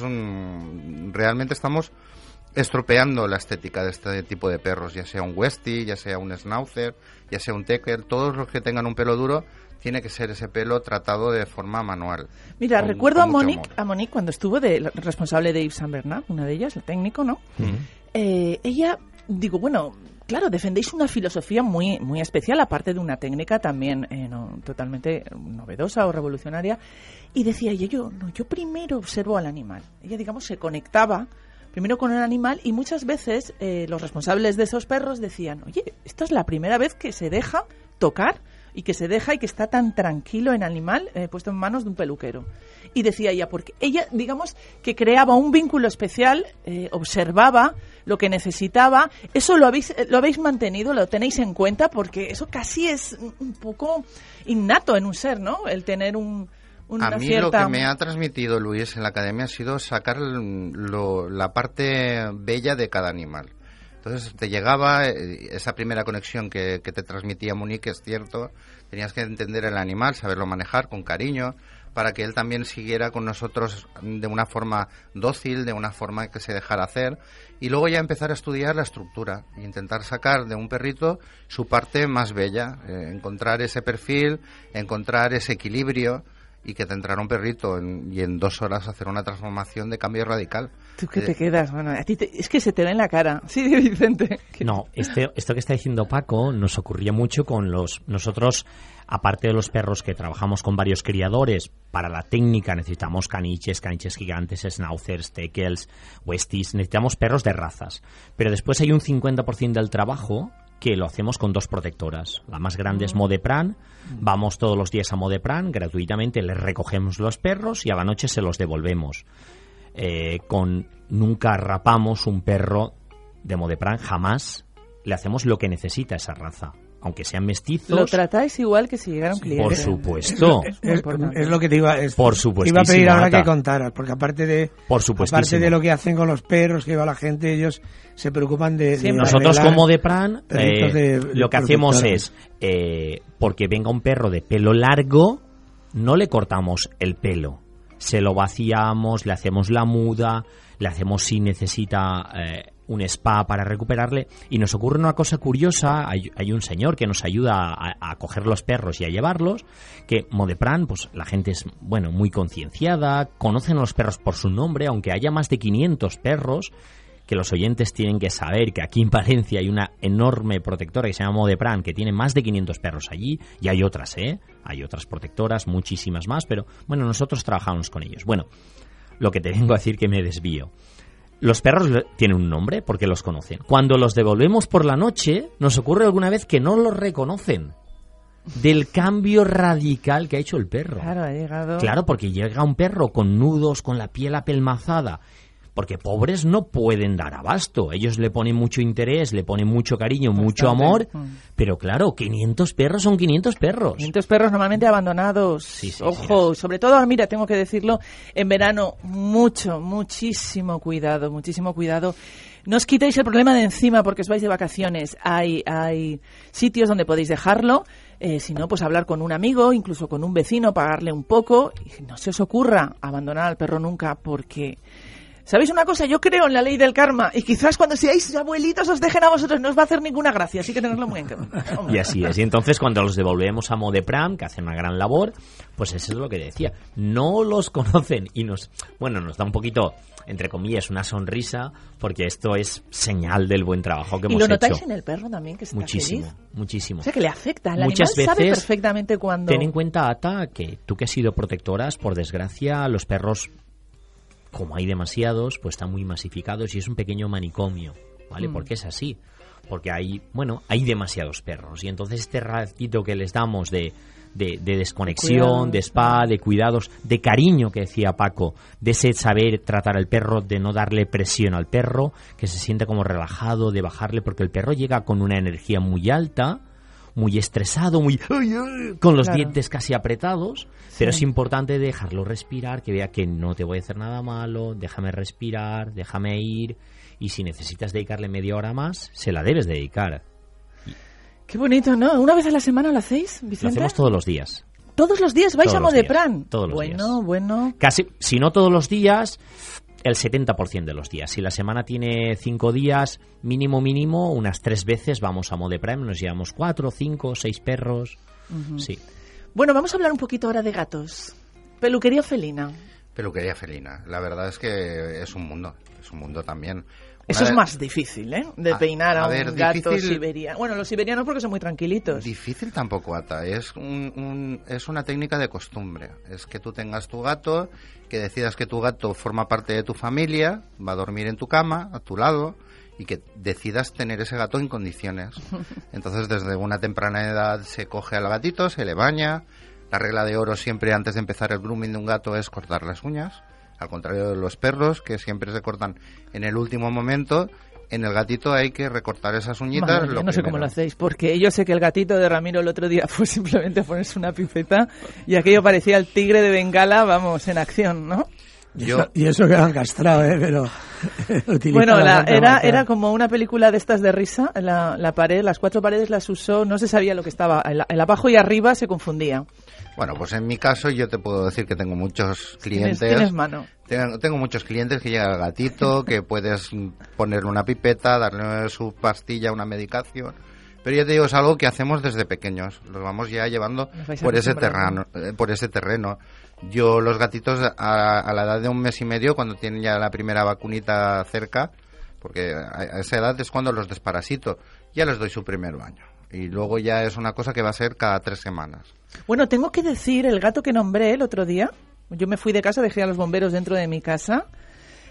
estropeando la estética de este tipo de perros, ya sea un Westie, ya sea un Schnauzer, ya sea un Tekel. Todos los que tengan un pelo duro, tiene que ser ese pelo tratado de forma manual. Mira, recuerdo a Monique cuando estuvo responsable de Yves Saint Bernard, una de ellas, el técnico, ¿no? Ella, digo, bueno, claro, defendéis una filosofía muy, muy especial, aparte de una técnica también totalmente novedosa o revolucionaria, y decía ella, yo primero observo al animal. Ella, digamos, se conectaba primero con el animal, y muchas veces los responsables de esos perros decían, oye, esta es la primera vez que se deja tocar y que está tan tranquilo el animal puesto en manos de un peluquero. Y decía ella, porque ella, digamos, que creaba un vínculo especial, observaba lo que necesitaba. Eso lo habéis mantenido, lo tenéis en cuenta, porque eso casi es un poco innato en un ser, ¿no? El tener a mí lo que me ha transmitido Luis en la academia ha sido sacar la parte bella de cada animal. Entonces te llegaba esa primera conexión que te transmitía Monique, es cierto, tenías que entender el animal, saberlo manejar con cariño, para que él también siguiera con nosotros de una forma dócil, de una forma que se dejara hacer, y luego ya empezar a estudiar la estructura e intentar sacar de un perrito su parte más bella, encontrar ese perfil, encontrar ese equilibrio, y que te entrara un perrito y en 2 horas hacer una transformación de cambio radical. ¿Tú qué te quedas? Bueno, a ti es que se te ve en la cara. Sí, Vicente. No, esto que está diciendo Paco nos ocurría mucho con nosotros, aparte de los perros que trabajamos con varios criadores, para la técnica necesitamos caniches gigantes, schnauzers, teckels, westies, necesitamos perros de razas. Pero después hay un 50% del trabajo que lo hacemos con 2 protectoras. La más grande es Modepran. Vamos todos los días a Modepran, gratuitamente les recogemos los perros y a la noche se los devolvemos. Nunca rapamos un perro de Modepran, jamás. Le hacemos lo que necesita esa raza. Aunque sean mestizos. ¿Lo tratáis igual que si llegara un cliente? Por supuesto. Es lo que te iba, por supuesto. Iba a pedir ahora que contaras, porque aparte de lo que hacen con los perros, que va la gente, ellos se preocupan de... Sí, nosotros como Modepran lo que hacemos es, porque venga un perro de pelo largo, no le cortamos el pelo. Se lo vaciamos, le hacemos la muda, le hacemos si necesita... un spa para recuperarle, y nos ocurre una cosa curiosa. Hay un señor que nos ayuda a coger los perros y a llevarlos, que Modepran, pues la gente es muy concienciada, conocen a los perros por su nombre, aunque haya más de 500 perros, que los oyentes tienen que saber que aquí en Palencia hay una enorme protectora que se llama Modepran, que tiene más de 500 perros allí, y hay otras, hay otras protectoras, muchísimas más, pero nosotros trabajamos con ellos. Lo que te vengo a decir, que me desvío. Los perros tienen un nombre porque los conocen. Cuando los devolvemos por la noche, nos ocurre alguna vez que no los reconocen del cambio radical que ha hecho el perro. Claro, ha llegado... Claro, porque llega un perro con nudos, con la piel apelmazada, porque pobres no pueden dar abasto. Ellos le ponen mucho interés, le ponen mucho cariño, mucho amor, pero claro, 500 perros son 500 perros. 500 perros normalmente abandonados. Sí, Ojo, sobre todo, mira, tengo que decirlo, en verano, muchísimo cuidado. No os quitéis el problema de encima porque os vais de vacaciones. Hay sitios donde podéis dejarlo. Si no, pues hablar con un amigo, incluso con un vecino, pagarle un poco. Y no se os ocurra abandonar al perro nunca, porque... ¿Sabéis una cosa? Yo creo en la ley del karma, y quizás cuando seáis abuelitos os dejen a vosotros, no os va a hacer ninguna gracia, así que tenerlo muy en cuenta. Y así es. Y entonces cuando los devolvemos a Modepran, que hacen una gran labor, pues eso es lo que decía. No los conocen y nos da un poquito, entre comillas, una sonrisa, porque esto es señal del buen trabajo que hemos hecho. ¿Y lo notáis en el perro también, que está muchísimo, feliz? Muchísimo. O sea, que le afecta. El Muchas animal veces, sabe perfectamente cuando... Ten en cuenta, Ata, que tú que has sido protectoras, por desgracia, los perros... Como hay demasiados, pues están muy masificados y es un pequeño manicomio, ¿vale? Porque es así. Porque hay demasiados perros. Y entonces este ratito que les damos de desconexión, de spa, de cuidados, de cariño, que decía Paco, de ese saber tratar al perro, de no darle presión al perro, que se siente como relajado, de bajarle, porque el perro llega con una energía muy alta, muy estresado, con los dientes casi apretados, pero es importante dejarlo respirar, que vea que no te voy a hacer nada malo, déjame respirar, déjame ir, y si necesitas dedicarle media hora más, se la debes dedicar. Qué bonito, ¿no? ¿Una vez a la semana lo hacéis, Vicente? Lo hacemos todos los días. ¿Todos los días vais a Modepran? Todos los días. Bueno. Casi, si no todos los días... El 70% de los días. Si la semana tiene 5 días, mínimo, unas 3 veces vamos a Modepran, nos llevamos 4, 5, 6 perros. Sí. Bueno, vamos a hablar un poquito ahora de gatos. Peluquería felina. Peluquería felina. La verdad es que es un mundo también. Eso es más difícil, ¿eh? De peinar a un gato difícil... siberiano. Bueno, los siberianos porque son muy tranquilitos. Difícil tampoco, Ata. Es una técnica de costumbre. Es que tú tengas tu gato, que decidas que tu gato forma parte de tu familia, va a dormir en tu cama, a tu lado, y que decidas tener ese gato en condiciones. Entonces, desde una temprana edad se coge al gatito, se le baña. La regla de oro siempre antes de empezar el grooming de un gato es cortar las uñas. Al contrario de los perros, que siempre se cortan en el último momento, en el gatito hay que recortar esas uñitas. No sé cómo lo hacéis, porque yo sé que el gatito de Ramiro el otro día fue simplemente ponerse una pipeta y aquello parecía el tigre de Bengala, vamos, en acción, ¿no? Y eso que han castrado, pero... Bueno, era como una película de estas de risa, la pared, las 4 paredes las usó, no se sabía lo que estaba, el abajo y arriba se confundía. Bueno, pues en mi caso yo te puedo decir que tengo muchos clientes. ¿Tienes mano? Tengo muchos clientes que llega al gatito, que puedes ponerle una pipeta, darle su pastilla, una medicación. Pero ya te digo, es algo que hacemos desde pequeños. Los vamos ya llevando por ese terreno. Yo los gatitos a la edad de 1 mes y medio, cuando tienen ya la primera vacunita cerca, porque a esa edad es cuando los desparasito, ya les doy su primer baño. Y luego ya es una cosa que va a ser cada 3 semanas. Bueno, tengo que decir, el gato que nombré el otro día, yo me fui de casa, dejé a los bomberos dentro de mi casa,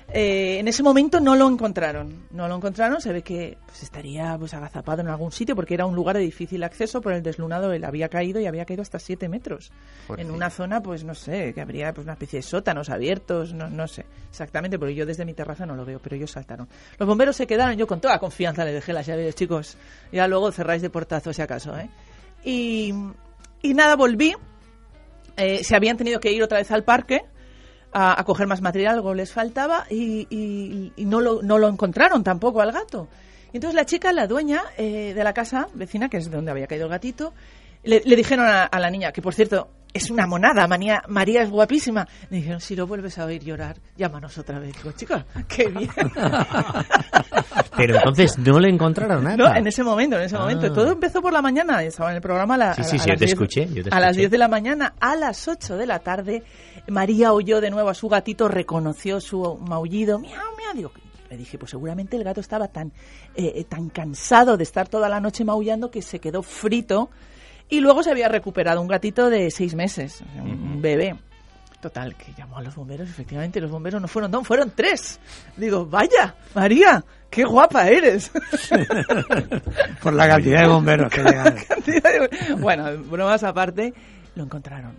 En ese momento no lo encontraron, se ve que pues, estaría pues agazapado en algún sitio porque era un lugar de difícil acceso por el deslunado, él había caído hasta 7 metros, en una zona pues no sé, que habría pues una especie de sótanos abiertos, no sé exactamente, porque yo desde mi terraza no lo veo, pero ellos saltaron. Los bomberos se quedaron, yo con toda confianza les dejé las llaves, chicos, ya luego cerráis de portazo si acaso, y nada, volví, se habían tenido que ir otra vez al parque a coger más material, algo les faltaba y no lo encontraron tampoco al gato. Y entonces la chica, la dueña de la casa vecina, que es donde había caído el gatito, le dijeron a la niña, que por cierto es una monada, María es guapísima, le dijeron, si lo vuelves a oír llorar, llámanos otra vez. Digo, chica, qué bien. Pero entonces no le encontraron nada. No, en ese momento. Todo empezó por la mañana, estaba en el programa yo te escuché. A las 10 de la mañana, a las 8 de la tarde, María oyó de nuevo a su gatito, reconoció su maullido, miau, miau, digo, le dije, pues seguramente el gato estaba tan cansado de estar toda la noche maullando que se quedó frito y luego se había recuperado un gatito de 6 meses, un bebé. Total, que llamó a los bomberos, efectivamente los bomberos no fueron 2, fueron 3. Digo, vaya, María, qué guapa eres. Por la cantidad de bomberos que llegaron. Bueno, bromas aparte, lo encontraron.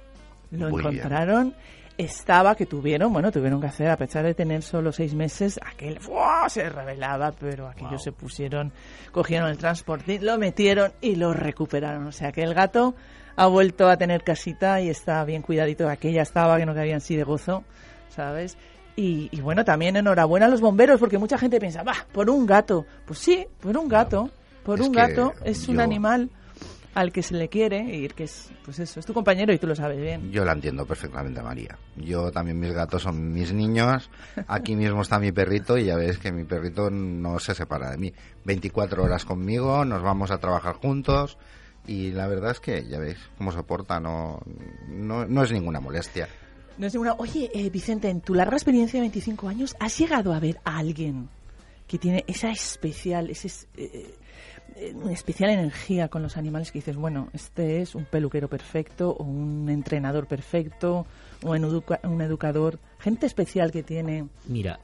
Estaba que tuvieron que hacer, a pesar de tener solo 6 meses, aquel se revelaba, pero aquellos se pusieron, cogieron el transporte, lo metieron y lo recuperaron. O sea que el gato ha vuelto a tener casita y está bien cuidadito. Aquella estaba que no cabían así de gozo, ¿sabes? Y bueno, también enhorabuena a los bomberos, porque mucha gente piensa, por un gato. Pues sí, por un gato. Es un animal al que se le quiere y que es, pues eso, es tu compañero y tú lo sabes bien. Yo la entiendo perfectamente, María. Yo también, mis gatos son mis niños. Aquí mismo está mi perrito y ya ves que mi perrito no se separa de mí. 24 horas conmigo, nos vamos a trabajar juntos y la verdad es que ya veis cómo se porta, no es ninguna molestia. No es ninguna... Oye, Vicente, en tu larga experiencia de 25 años, ¿has llegado a ver a alguien que tiene esa especial energía con los animales que dices, bueno, este es un peluquero perfecto o un entrenador perfecto o un educador, gente especial que tiene? Mira,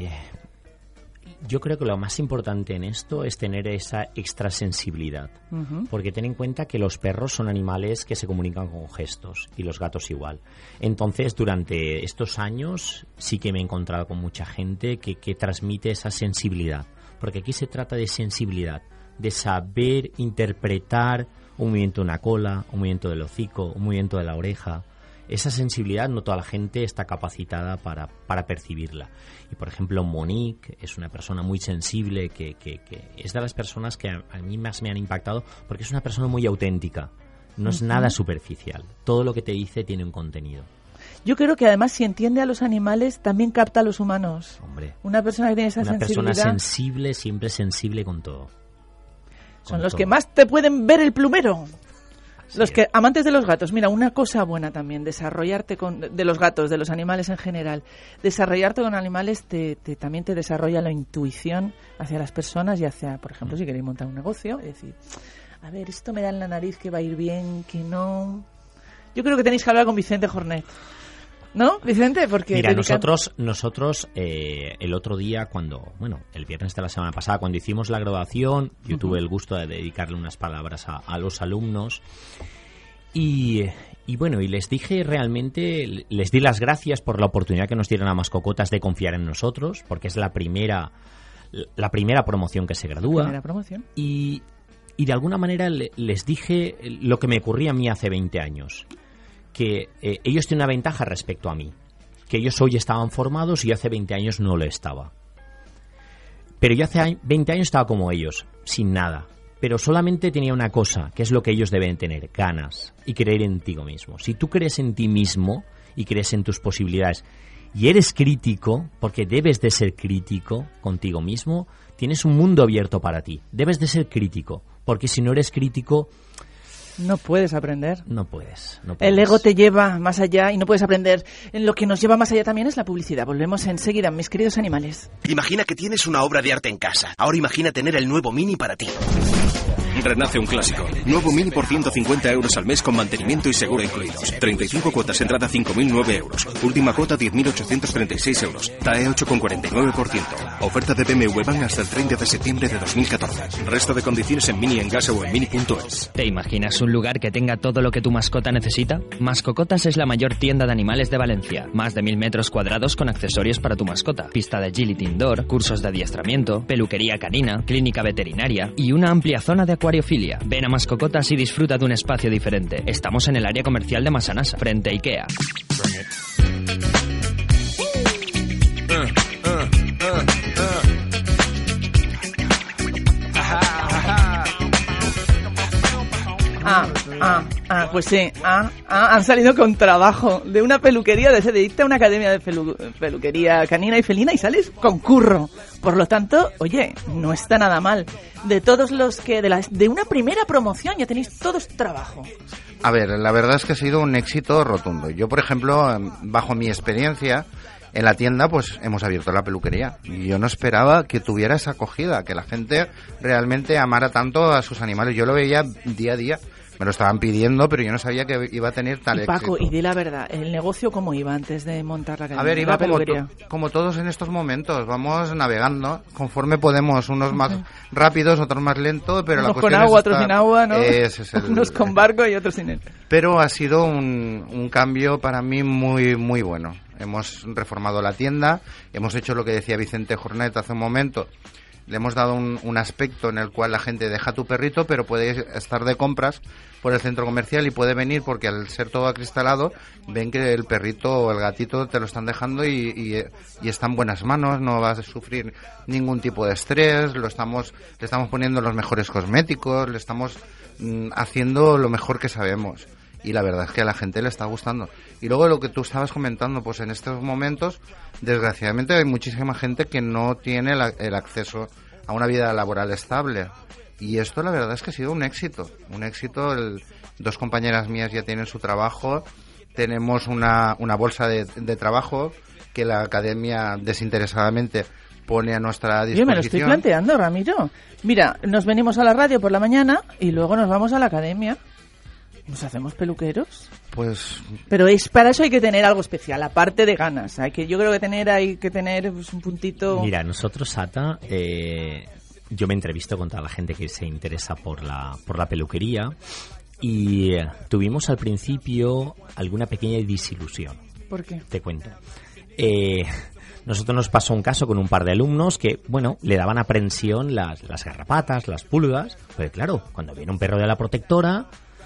yo creo que lo más importante en esto es tener esa extrasensibilidad, porque ten en cuenta que los perros son animales que se comunican con gestos y los gatos igual. Entonces, durante estos años sí que me he encontrado con mucha gente que transmite esa sensibilidad, porque aquí se trata de sensibilidad, de saber interpretar un movimiento de una cola, un movimiento del hocico, un movimiento de la oreja. Esa sensibilidad no toda la gente está capacitada para percibirla. Y por ejemplo, Monique es una persona muy sensible que es de las personas que a mí más me han impactado porque es una persona muy auténtica. No es nada superficial. Todo lo que te dice tiene un contenido. Yo creo que además si entiende a los animales también capta a los humanos. Hombre, una persona que tiene esa sensibilidad. Una persona sensible, siempre sensible con todo. Son los que más te pueden ver el plumero. Los que amantes de los gatos, mira, una cosa buena también, desarrollarte de los gatos, de los animales en general, desarrollarte con animales también te desarrolla la intuición hacia las personas y hacia, por ejemplo, si queréis montar un negocio, es decir, a ver, esto me da en la nariz que va a ir bien, que no. Yo creo que tenéis que hablar con Vicente Jornet. ¿No, Vicente? Porque mira, nosotros el otro día el viernes de la semana pasada, cuando hicimos la graduación, yo tuve el gusto de dedicarle unas palabras a los alumnos y les dije realmente, les di las gracias por la oportunidad que nos dieron a Mascocotas de confiar en nosotros, porque es la primera promoción que se gradúa. Primera promoción. Y de alguna manera les dije lo que me ocurría a mí hace 20 años. Que ellos tienen una ventaja respecto a mí, que ellos hoy estaban formados y yo hace 20 años no lo estaba. Pero yo hace 20 años estaba como ellos, sin nada, pero solamente tenía una cosa, que es lo que ellos deben tener, ganas y creer en ti mismo. Si tú crees en ti mismo y crees en tus posibilidades y eres crítico, porque debes de ser crítico contigo mismo, tienes un mundo abierto para ti. Debes de ser crítico, porque si no eres crítico... No puedes aprender. No puedes. El ego te lleva más allá y no puedes aprender. Lo que nos lleva más allá también es la publicidad. Volvemos enseguida, mis queridos animales. Imagina que tienes una obra de arte en casa. Ahora imagina tener el nuevo Mini para ti. Renace un clásico. Nuevo Mini por 150 euros al mes con mantenimiento y seguro incluidos. 35 cuotas, entrada 5.009 euros. Última cuota 10.836 euros. TAE 8,49%. Oferta de BMW Van hasta el 30 de septiembre de 2014. Resto de condiciones en Mini en Gasa o en Mini.es. ¿Te imaginas un lugar que tenga todo lo que tu mascota necesita? Mascocotas es la mayor tienda de animales de Valencia. Más de 1.000 metros cuadrados con accesorios para tu mascota. Pista de agility indoor, cursos de adiestramiento, peluquería canina, clínica veterinaria y una amplia zona de acuariofilia. Ven a Mascocotas y disfruta de un espacio diferente. Estamos en el área comercial de Massanassa, frente a Ikea. Pues sí, han salido con trabajo de una peluquería, de irte a una academia de peluquería canina y felina y sales con curro. Por lo tanto, oye, no está nada mal. De todos los que, de una primera promoción ya tenéis todos trabajo. A ver, la verdad es que ha sido un éxito rotundo. Yo, por ejemplo, bajo mi experiencia, en la tienda pues hemos abierto la peluquería y yo no esperaba que tuviera esa acogida, que la gente realmente amara tanto a sus animales. Yo lo veía día a día. Me lo estaban pidiendo, pero yo no sabía que iba a tener tal éxito. Paco, y di la verdad, ¿el negocio cómo iba antes de montar la academia? A ver, iba como todos en estos momentos, vamos navegando, conforme podemos, unos más rápidos, otros más lentos, pero unos la cuestión con agua, es otros sin agua, ¿no? Unos con barco y otros sin él. Pero ha sido un cambio para mí muy, muy bueno. Hemos reformado la tienda, hemos hecho lo que decía Vicente Jornet hace un momento. Le hemos dado un aspecto en el cual la gente deja tu perrito, pero puede estar de compras por el centro comercial y puede venir porque al ser todo acristalado ven que el perrito o el gatito te lo están dejando y está en buenas manos, no vas a sufrir ningún tipo de estrés, le estamos poniendo los mejores cosméticos, le estamos haciendo lo mejor que sabemos. Y la verdad es que a la gente le está gustando. Y luego lo que tú estabas comentando, pues en estos momentos, desgraciadamente hay muchísima gente que no tiene el acceso a una vida laboral estable. Y esto la verdad es que ha sido un éxito. Un éxito, dos compañeras mías ya tienen su trabajo, tenemos una bolsa de trabajo que la academia desinteresadamente pone a nuestra disposición. Yo me lo estoy planteando, Ramiro. Mira, nos venimos a la radio por la mañana y luego nos vamos a la academia. ¿Nos hacemos peluqueros? Pues... Pero para eso hay que tener algo especial, aparte de ganas. Yo creo que hay que tener pues, un puntito... Mira, nosotros, Ata, yo me entrevisto con toda la gente que se interesa por la peluquería y tuvimos al principio alguna pequeña desilusión. ¿Por qué? Te cuento. Nosotros nos pasó un caso con un par de alumnos que, bueno, le daban aprensión las garrapatas, las pulgas. Pues claro, cuando viene un perro de la protectora...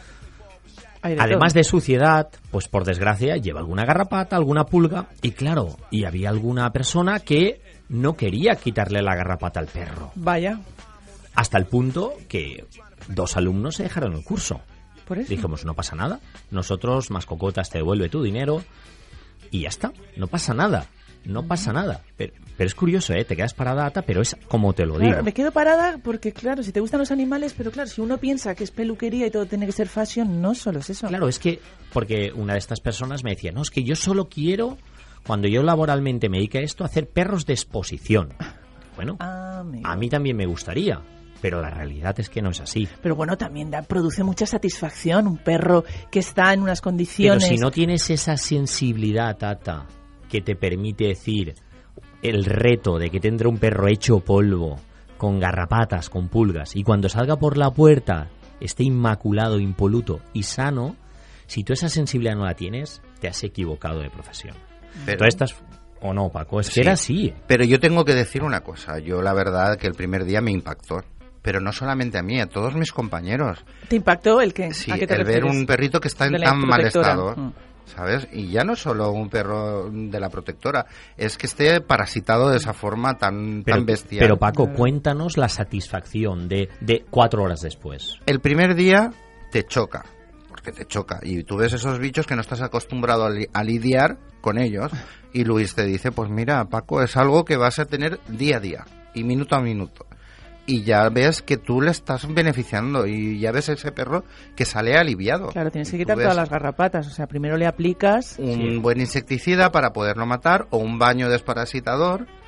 Además de suciedad, pues por desgracia lleva alguna garrapata, alguna pulga y claro, y había alguna persona que no quería quitarle la garrapata al perro. Vaya. Hasta el punto que 2 alumnos se dejaron el curso. ¿Por eso? Dijimos, no pasa nada, nosotros, Mascocotas, te devuelve tu dinero y ya está, no pasa nada. No pasa nada, pero es curioso, te quedas parada, Ata, pero es como te lo digo. Me quedo parada porque, claro, si te gustan los animales, pero claro, si uno piensa que es peluquería y todo tiene que ser fashion, no solo es eso. Claro, es que, porque una de estas personas me decía, no, es que yo solo quiero, cuando yo laboralmente me dedique a esto, hacer perros de exposición. Bueno, a mí también me gustaría, pero la realidad es que no es así. Pero bueno, también produce mucha satisfacción un perro que está en unas condiciones... Pero si no tienes esa sensibilidad, Ata, que te permite decir el reto de que tendrá un perro hecho polvo, con garrapatas, con pulgas, y cuando salga por la puerta esté inmaculado, impoluto y sano, si tú esa sensibilidad no la tienes, te has equivocado de profesión. Pero estás... ¿O no, Paco? Es que era así. Pero yo tengo que decir una cosa. Yo la verdad que el primer día me impactó. Pero no solamente a mí, a todos mis compañeros. ¿Te impactó el qué? Sí, ¿a qué te el refieres? ver un perrito que está en tan mal estado... ¿Sabes? Y ya no solo un perro de la protectora, es que esté parasitado de esa forma tan bestial. Pero Paco, cuéntanos la satisfacción de 4 horas después. El primer día te choca, porque te choca, y tú ves esos bichos que no estás acostumbrado a lidiar con ellos, y Luis te dice, pues mira, Paco, es algo que vas a tener día a día, y minuto a minuto. Y ya ves que tú le estás beneficiando y ya ves ese perro que sale aliviado. Claro, tienes que quitar todas las garrapatas. O sea, primero le aplicas... Un buen insecticida para poderlo matar o un baño desparasitador.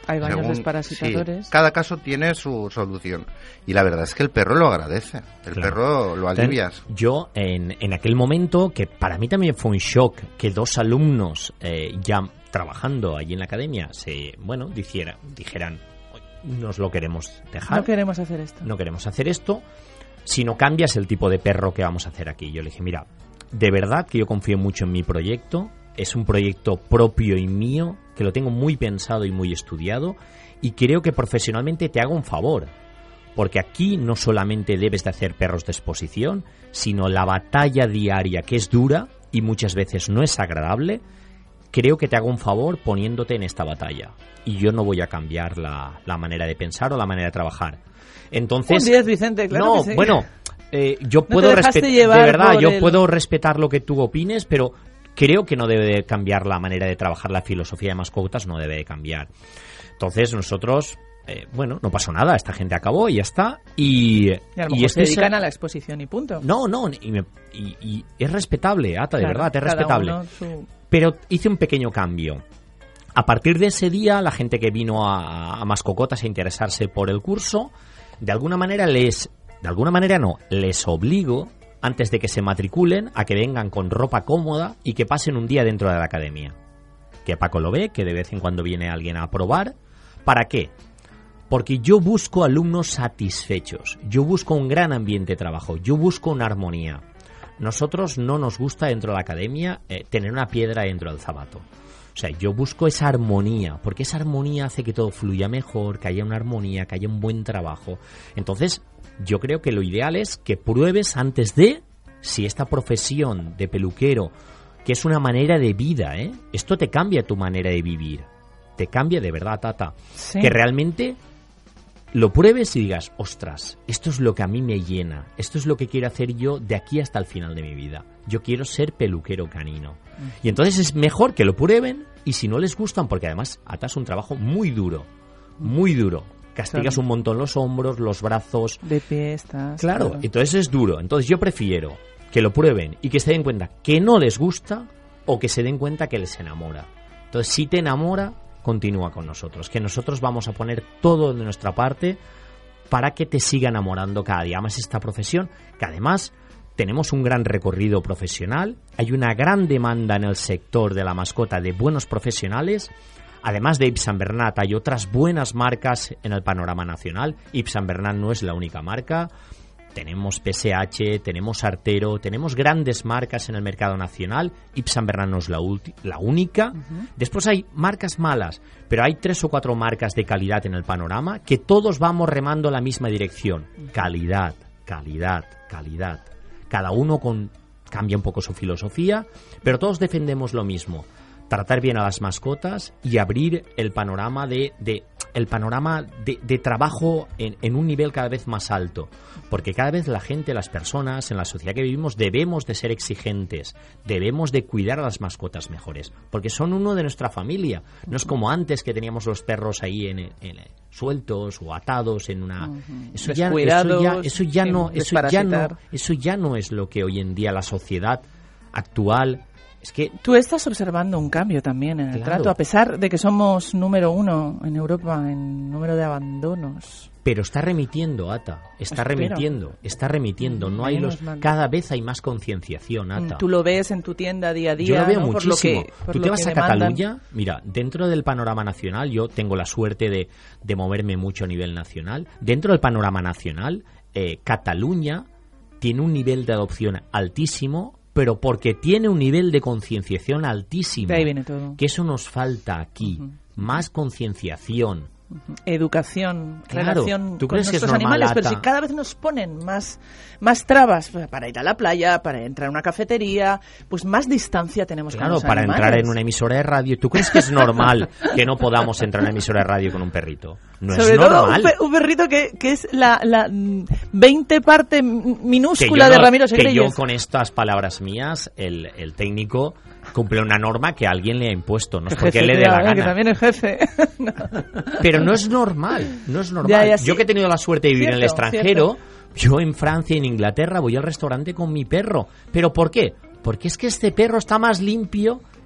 Hay baños desparasitadores. Sí, cada caso tiene su solución. Y la verdad es que el perro lo agradece. El perro lo alivias. Yo, en aquel momento, que para mí también fue un shock, que 2 alumnos ya trabajando allí en la academia dijeran, nos lo queremos dejar. No queremos hacer esto. No queremos hacer esto. Si no cambias el tipo de perro que vamos a hacer aquí. Yo le dije, mira, de verdad que yo confío mucho en mi proyecto. Es un proyecto propio y mío, que lo tengo muy pensado y muy estudiado, y creo que profesionalmente te hago un favor, porque aquí no solamente debes de hacer perros de exposición, sino la batalla diaria, que es dura y muchas veces no es agradable. Creo que te hago un favor poniéndote en esta batalla, y yo no voy a cambiar la manera de pensar o la manera de trabajar. Entonces, un 10, Vicente, claro no, que sí. Bueno, yo no puedo respetar, de verdad, yo puedo respetar lo que tú opines, pero creo que no debe de cambiar la manera de trabajar, la filosofía de mascotas no debe de cambiar. Entonces nosotros, no pasó nada, esta gente acabó y ya está. Y a lo mejor se dedican a la exposición y punto. No, y es respetable, Ata, de verdad, es respetable. Su... Pero hice un pequeño cambio. A partir de ese día, la gente que vino a Mascocotas a interesarse por el curso, de alguna manera les obligo, antes de que se matriculen, a que vengan con ropa cómoda y que pasen un día dentro de la academia. Que Paco lo ve, que de vez en cuando viene alguien a probar. ¿Para qué? Porque yo busco alumnos satisfechos, yo busco un gran ambiente de trabajo, yo busco una armonía. Nosotros no nos gusta dentro de la academia tener una piedra dentro del zapato. O sea, yo busco esa armonía, porque esa armonía hace que todo fluya mejor, que haya una armonía, que haya un buen trabajo. Entonces, yo creo que lo ideal es que pruebes antes de, si esta profesión de peluquero, que es una manera de vida, esto te cambia tu manera de vivir, te cambia de verdad, Tata, sí. Que realmente lo pruebes y digas, ostras, esto es lo que a mí me llena, esto es lo que quiero hacer yo de aquí hasta el final de mi vida. Yo quiero ser peluquero canino. Y entonces es mejor que lo prueben, y si no les gustan, porque además atas un trabajo muy duro, muy duro. Castigas un montón los hombros, los brazos. De pie estás. Claro, entonces es duro. Entonces yo prefiero que lo prueben y que se den cuenta que no les gusta, o que se den cuenta que les enamora. Entonces, si te enamora, continúa con nosotros, que nosotros vamos a poner todo de nuestra parte para que te siga enamorando cada día más esta profesión, que además tenemos un gran recorrido profesional, hay una gran demanda en el sector de la mascota de buenos profesionales. Además de Yves Saint Bernat, hay otras buenas marcas en el panorama nacional. Yves Saint Bernat no es la única marca. Tenemos PSH, tenemos Artero, tenemos grandes marcas en el mercado nacional. Yves Saint Bernat no es la única. Después hay marcas malas, pero hay 3 o 4 marcas de calidad en el panorama, que todos vamos remando en la misma dirección. Calidad, calidad, calidad. Cada uno cambia un poco su filosofía, pero todos defendemos lo mismo. Tratar bien a las mascotas y abrir el panorama de trabajo en un nivel cada vez más alto, porque cada vez la gente, las personas, en la sociedad que vivimos, debemos de ser exigentes, debemos de cuidar a las mascotas mejores, porque son uno de nuestra familia. No es como antes, que teníamos los perros ahí sueltos o atados en una... Eso ya no es lo que hoy en día la sociedad actual... Es que tú estás observando un cambio también en el trato, a pesar de que somos número 1 en Europa en número de abandonos. Pero está remitiendo, Ata, está remitiendo. No hay cada vez hay más concienciación, Ata. Tú lo ves en tu tienda día a día. Yo lo veo ¿no? muchísimo. Tú te vas a demandan. Cataluña, mira, dentro del panorama nacional, yo tengo la suerte de moverme mucho a nivel nacional. Dentro del panorama nacional, Cataluña tiene un nivel de adopción altísimo, pero porque tiene un nivel de concienciación altísimo. De ahí viene todo. Que eso nos falta aquí. Más concienciación. Educación, claro, relación ¿tú con crees nuestros que es normal, animales, pero Ata? si cada vez nos ponen más trabas para ir a la playa, para entrar a una cafetería, pues más distancia tenemos con los para animales. entrar en una emisora de radio. ¿Tú crees que es normal que no podamos entrar en una emisora de radio con un perrito? No Sobre es normal. Todo un perrito que es la 20 parte minúscula de Ramiro Segreyes. Que yo con estas palabras mías, el técnico cumple una norma que alguien le ha impuesto, no es porque le dé la gana. Que también es jefe. Pero no es normal, no es normal. Ya, sí. Yo que he tenido la suerte de vivir en el extranjero, yo en Francia y en Inglaterra voy al restaurante con mi perro. ¿Pero por qué? Porque es que este perro está más limpio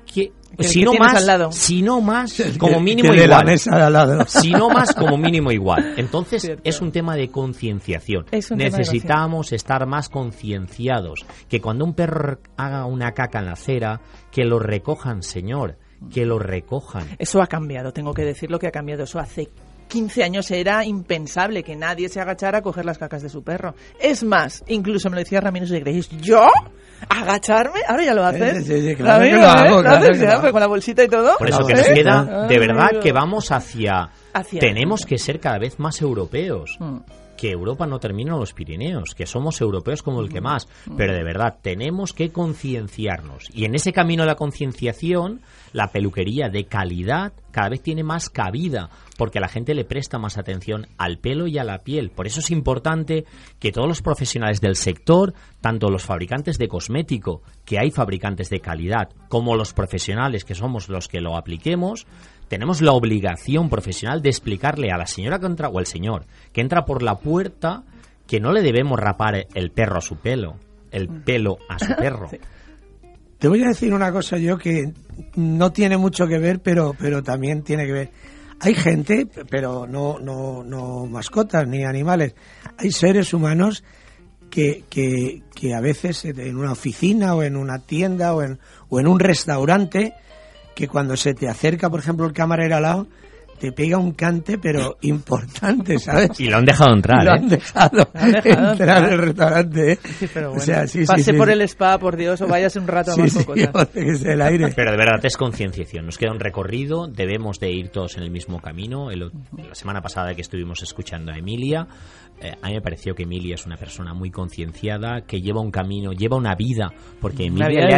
si no más, como mínimo de igual. La mesa de al lado. Si no más, como mínimo igual. Entonces, cierto. Es un tema de concienciación. Necesitamos estar más concienciados. Que cuando un perro haga una caca en la acera, que lo recojan, señor. Que lo recojan. Eso ha cambiado, tengo que decirlo que ha cambiado. Eso hace 15 años era impensable que nadie se agachara a coger las cacas de su perro. Es más, incluso me lo decía Ramiro Segreis, ¿yo? ¿Agacharme? Ahora ya lo haces. Sí, claro que lo hago. Claro. Con la bolsita y todo. Por eso que nos queda, de verdad, que vamos hacia tenemos que ser cada vez más europeos. Que Europa no termina en los Pirineos, que somos europeos como el que más, pero de verdad tenemos que concienciarnos. Y en ese camino de la concienciación, la peluquería de calidad cada vez tiene más cabida, porque la gente le presta más atención al pelo y a la piel. Por eso es importante que todos los profesionales del sector, tanto los fabricantes de cosmético, que hay fabricantes de calidad, como los profesionales, que somos los que lo apliquemos, tenemos la obligación profesional de explicarle a la señora que entra, o al señor que entra por la puerta, que no le debemos rapar el perro a su pelo, el pelo a su perro. Sí. Te voy a decir una cosa yo que no tiene mucho que ver, pero también tiene que ver. Hay gente, pero no mascotas ni animales, hay seres humanos que a veces en una oficina o en una tienda o en un restaurante, que cuando se te acerca, por ejemplo, el camarero al lado, te pega un cante, pero importante, ¿sabes? Y lo han dejado entrar, Lo han dejado entrar al restaurante, ¿eh? Sí, pero bueno. O sea, pase por el spa, por Dios, o váyase un rato a Mascocotas. Que es el aire. Pero de verdad es concienciación. Nos queda un recorrido, debemos de ir todos en el mismo camino. La semana pasada que estuvimos escuchando a Emilia, a mí me pareció que Emilia es una persona muy concienciada, que lleva un camino, lleva una vida, porque Emilia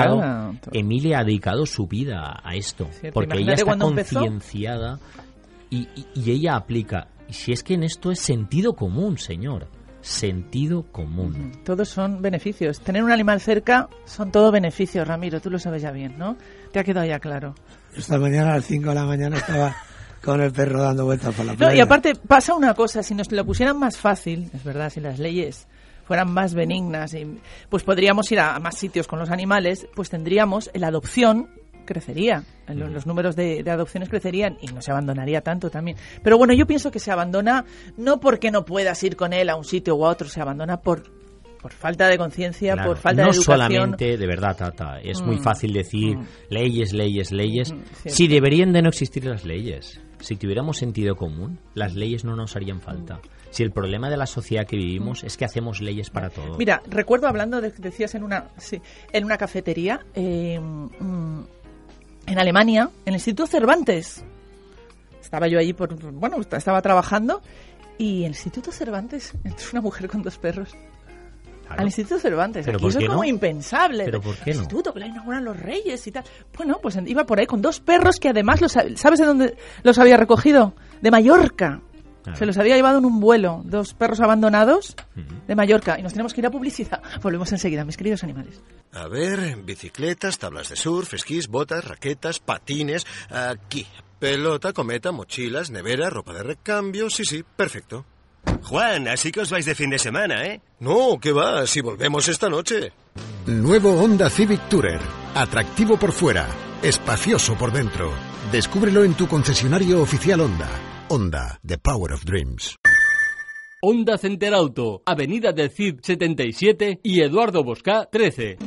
ha dedicado su vida a esto, cierto, porque ella está concienciada y ella aplica. Y si es que en esto es sentido común, señor, sentido común. Todos son beneficios. Tener un animal cerca son todo beneficios, Ramiro, tú lo sabes ya bien, ¿no? Te ha quedado ya claro. Esta mañana a las 5 de la mañana estaba con el perro dando vueltas por la playa. No, y aparte pasa una cosa, si nos lo pusieran más fácil, es verdad, si las leyes fueran más benignas, pues podríamos ir a más sitios con los animales, pues tendríamos, la adopción crecería, los números de adopciones crecerían y no se abandonaría tanto también. Pero bueno, yo pienso que se abandona no porque no puedas ir con él a un sitio u a otro, se abandona por falta de conciencia, claro, por falta de educación. No solamente, de verdad, Tata, es muy fácil decir leyes. Sí, deberían de no existir las leyes. Si tuviéramos sentido común, las leyes no nos harían falta. Si el problema de la sociedad que vivimos es que hacemos leyes para todo. Mira, recuerdo hablando, decías en una cafetería, en Alemania, en el Instituto Cervantes. Estaba yo allí estaba trabajando y en el Instituto Cervantes entró una mujer con 2 perros. Claro. Al Instituto Cervantes. ¿Pero aquí eso es como no? impensable. ¿Pero por qué no? Instituto, que lo inauguran los reyes y tal. Bueno, pues iba por ahí con 2 perros que además, ¿sabes de dónde los había recogido? De Mallorca. Claro. Se los había llevado en un vuelo. 2 perros abandonados de Mallorca. Y nos tenemos que ir a publicidad. Volvemos enseguida, mis queridos animales. A ver, bicicletas, tablas de surf, esquís, botas, raquetas, patines. Aquí. Pelota, cometa, mochilas, nevera, ropa de recambio. Sí, perfecto. Juan, así que os vais de fin de semana, ¿eh? No, ¿qué va? Si volvemos esta noche. Nuevo Honda Civic Tourer. Atractivo por fuera, espacioso por dentro. Descúbrelo en tu concesionario oficial Honda. Honda, the power of dreams. Honda Center Auto, Avenida del Cid 77 y Eduardo Boscá 13.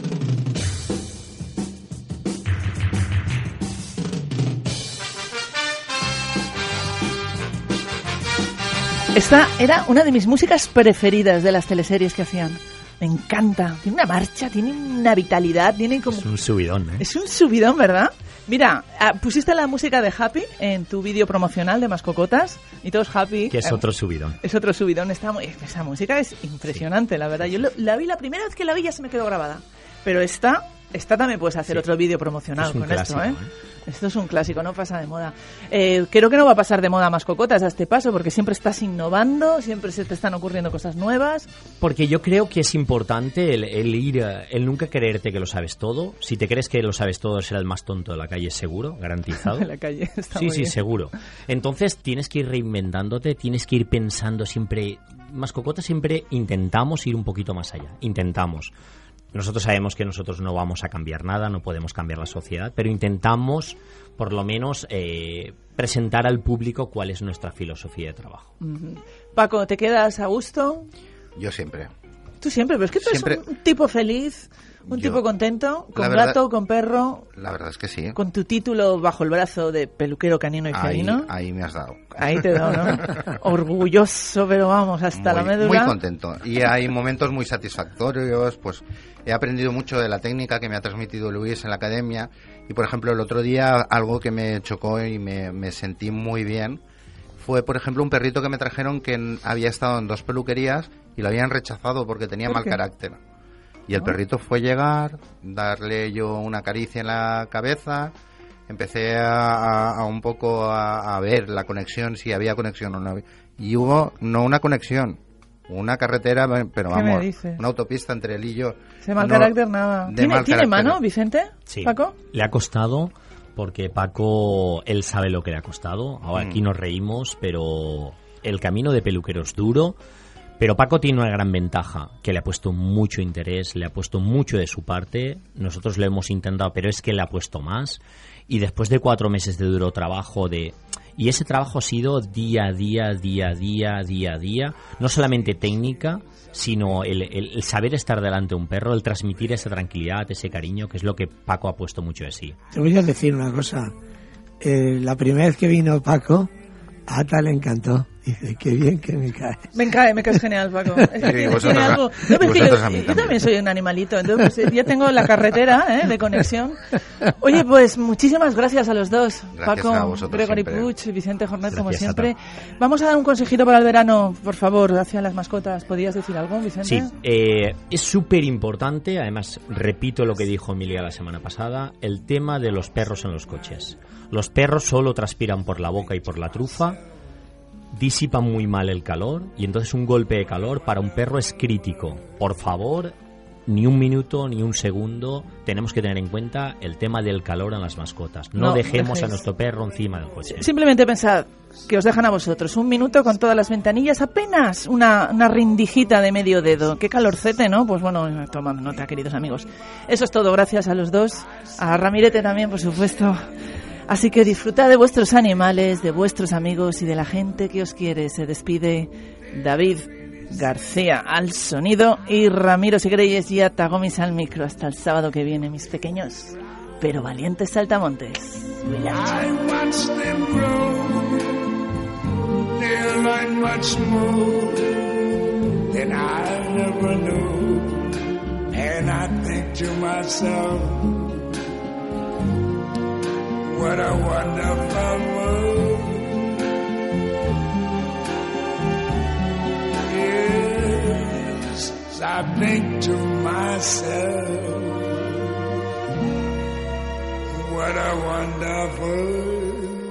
Esta era una de mis músicas preferidas de las teleseries que hacían. Me encanta. Tiene una marcha, tiene una vitalidad, tiene como... Es un subidón, ¿eh? Es un subidón, ¿verdad? Mira, pusiste la música de Happy en tu vídeo promocional de Mascocotas y todos Happy. Que es otro subidón. Es otro subidón. Esa música es impresionante, la verdad. Yo la vi la primera vez que la vi, ya se me quedó grabada. Pero esta también puedes hacer otro vídeo promocional con clásico, esto, ¿eh? Esto es un clásico, no pasa de moda. Creo que no va a pasar de moda Mascocotas a este paso, porque siempre estás innovando, siempre se te están ocurriendo cosas nuevas. Porque yo creo que es importante el nunca creerte que lo sabes todo. Si te crees que lo sabes todo, será el más tonto de la calle, seguro, garantizado. De la calle, está muy Sí, bien. seguro. Entonces tienes que ir reinventándote, tienes que ir pensando siempre. Mascocotas siempre intentamos ir un poquito más allá, intentamos. nosotros sabemos que nosotros no vamos a cambiar nada, no podemos cambiar la sociedad, pero intentamos por lo menos presentar al público cuál es nuestra filosofía de trabajo. Paco, ¿te quedas a gusto? Yo siempre. Tú siempre, pero es que tú eres un tipo feliz, tipo contento, con gato, con perro. La verdad es que sí. Con tu título bajo el brazo de peluquero canino y felino. Ahí me has dado. Ahí te he dado, ¿no? Orgulloso, pero vamos, hasta la médula. Muy contento. Y hay momentos muy satisfactorios, pues he aprendido mucho de la técnica que me ha transmitido Luis en la academia. Y, por ejemplo, el otro día algo que me chocó y me sentí muy bien fue, por ejemplo, un perrito que me trajeron que había estado en 2 peluquerías y lo habían rechazado porque tenía mal carácter. Y el perrito fue llegar, darle yo una caricia en la cabeza, empecé a un poco a ver la conexión, si había conexión o no había. Y hubo, no una conexión, una carretera, pero vamos, una autopista entre él y yo. De mal carácter nada. ¿Tiene mano, Vicente? Sí. ¿Paco? Le ha costado, porque Paco, él sabe lo que le ha costado. Ahora aquí nos reímos, pero el camino de peluquero es duro. Pero Paco tiene una gran ventaja, que le ha puesto mucho interés, le ha puesto mucho de su parte. Nosotros lo hemos intentado, pero es que le ha puesto más. Y después de 4 meses de duro trabajo, y ese trabajo ha sido día a día, no solamente técnica, sino el saber estar delante de un perro, el transmitir esa tranquilidad, ese cariño, que es lo que Paco ha puesto mucho de sí. Te voy a decir una cosa. La primera vez que vino Paco, a Ata le encantó. Dice, qué bien que me caes. Me caes genial, Paco. Es que tiene algo. No, yo también soy un animalito, entonces pues, ya tengo la carretera de conexión. Oye, pues muchísimas gracias a los dos. Gracias Paco, a Gregory siempre. Puig, Vicente Jornet, Gracias, como siempre. Ata. Vamos a dar un consejito para el verano, por favor, hacia las mascotas. ¿Podrías decir algo, Vicente? Sí, es súper importante, además repito lo que dijo Emilia la semana pasada, el tema de los perros en los coches. Los perros solo transpiran por la boca y por la trufa, disipan muy mal el calor y entonces un golpe de calor para un perro es crítico. Por favor, ni un minuto ni un segundo, tenemos que tener en cuenta el tema del calor en las mascotas. No dejemos a nuestro perro encima del coche. Simplemente pensad que os dejan a vosotros 1 minuto con todas las ventanillas, apenas una rindijita de medio dedo. Qué calorcete, ¿no? Pues bueno, tomad nota, queridos amigos. Eso es todo, gracias a los dos, a Ramirete también, por supuesto. Así que disfrutad de vuestros animales, de vuestros amigos y de la gente que os quiere. Se despide David García al sonido y Ramiro Sigreyes y Ata Gómez al micro. Hasta el sábado que viene, mis pequeños pero valientes saltamontes. What a wonderful world. Yes, I think to myself, what a wonderful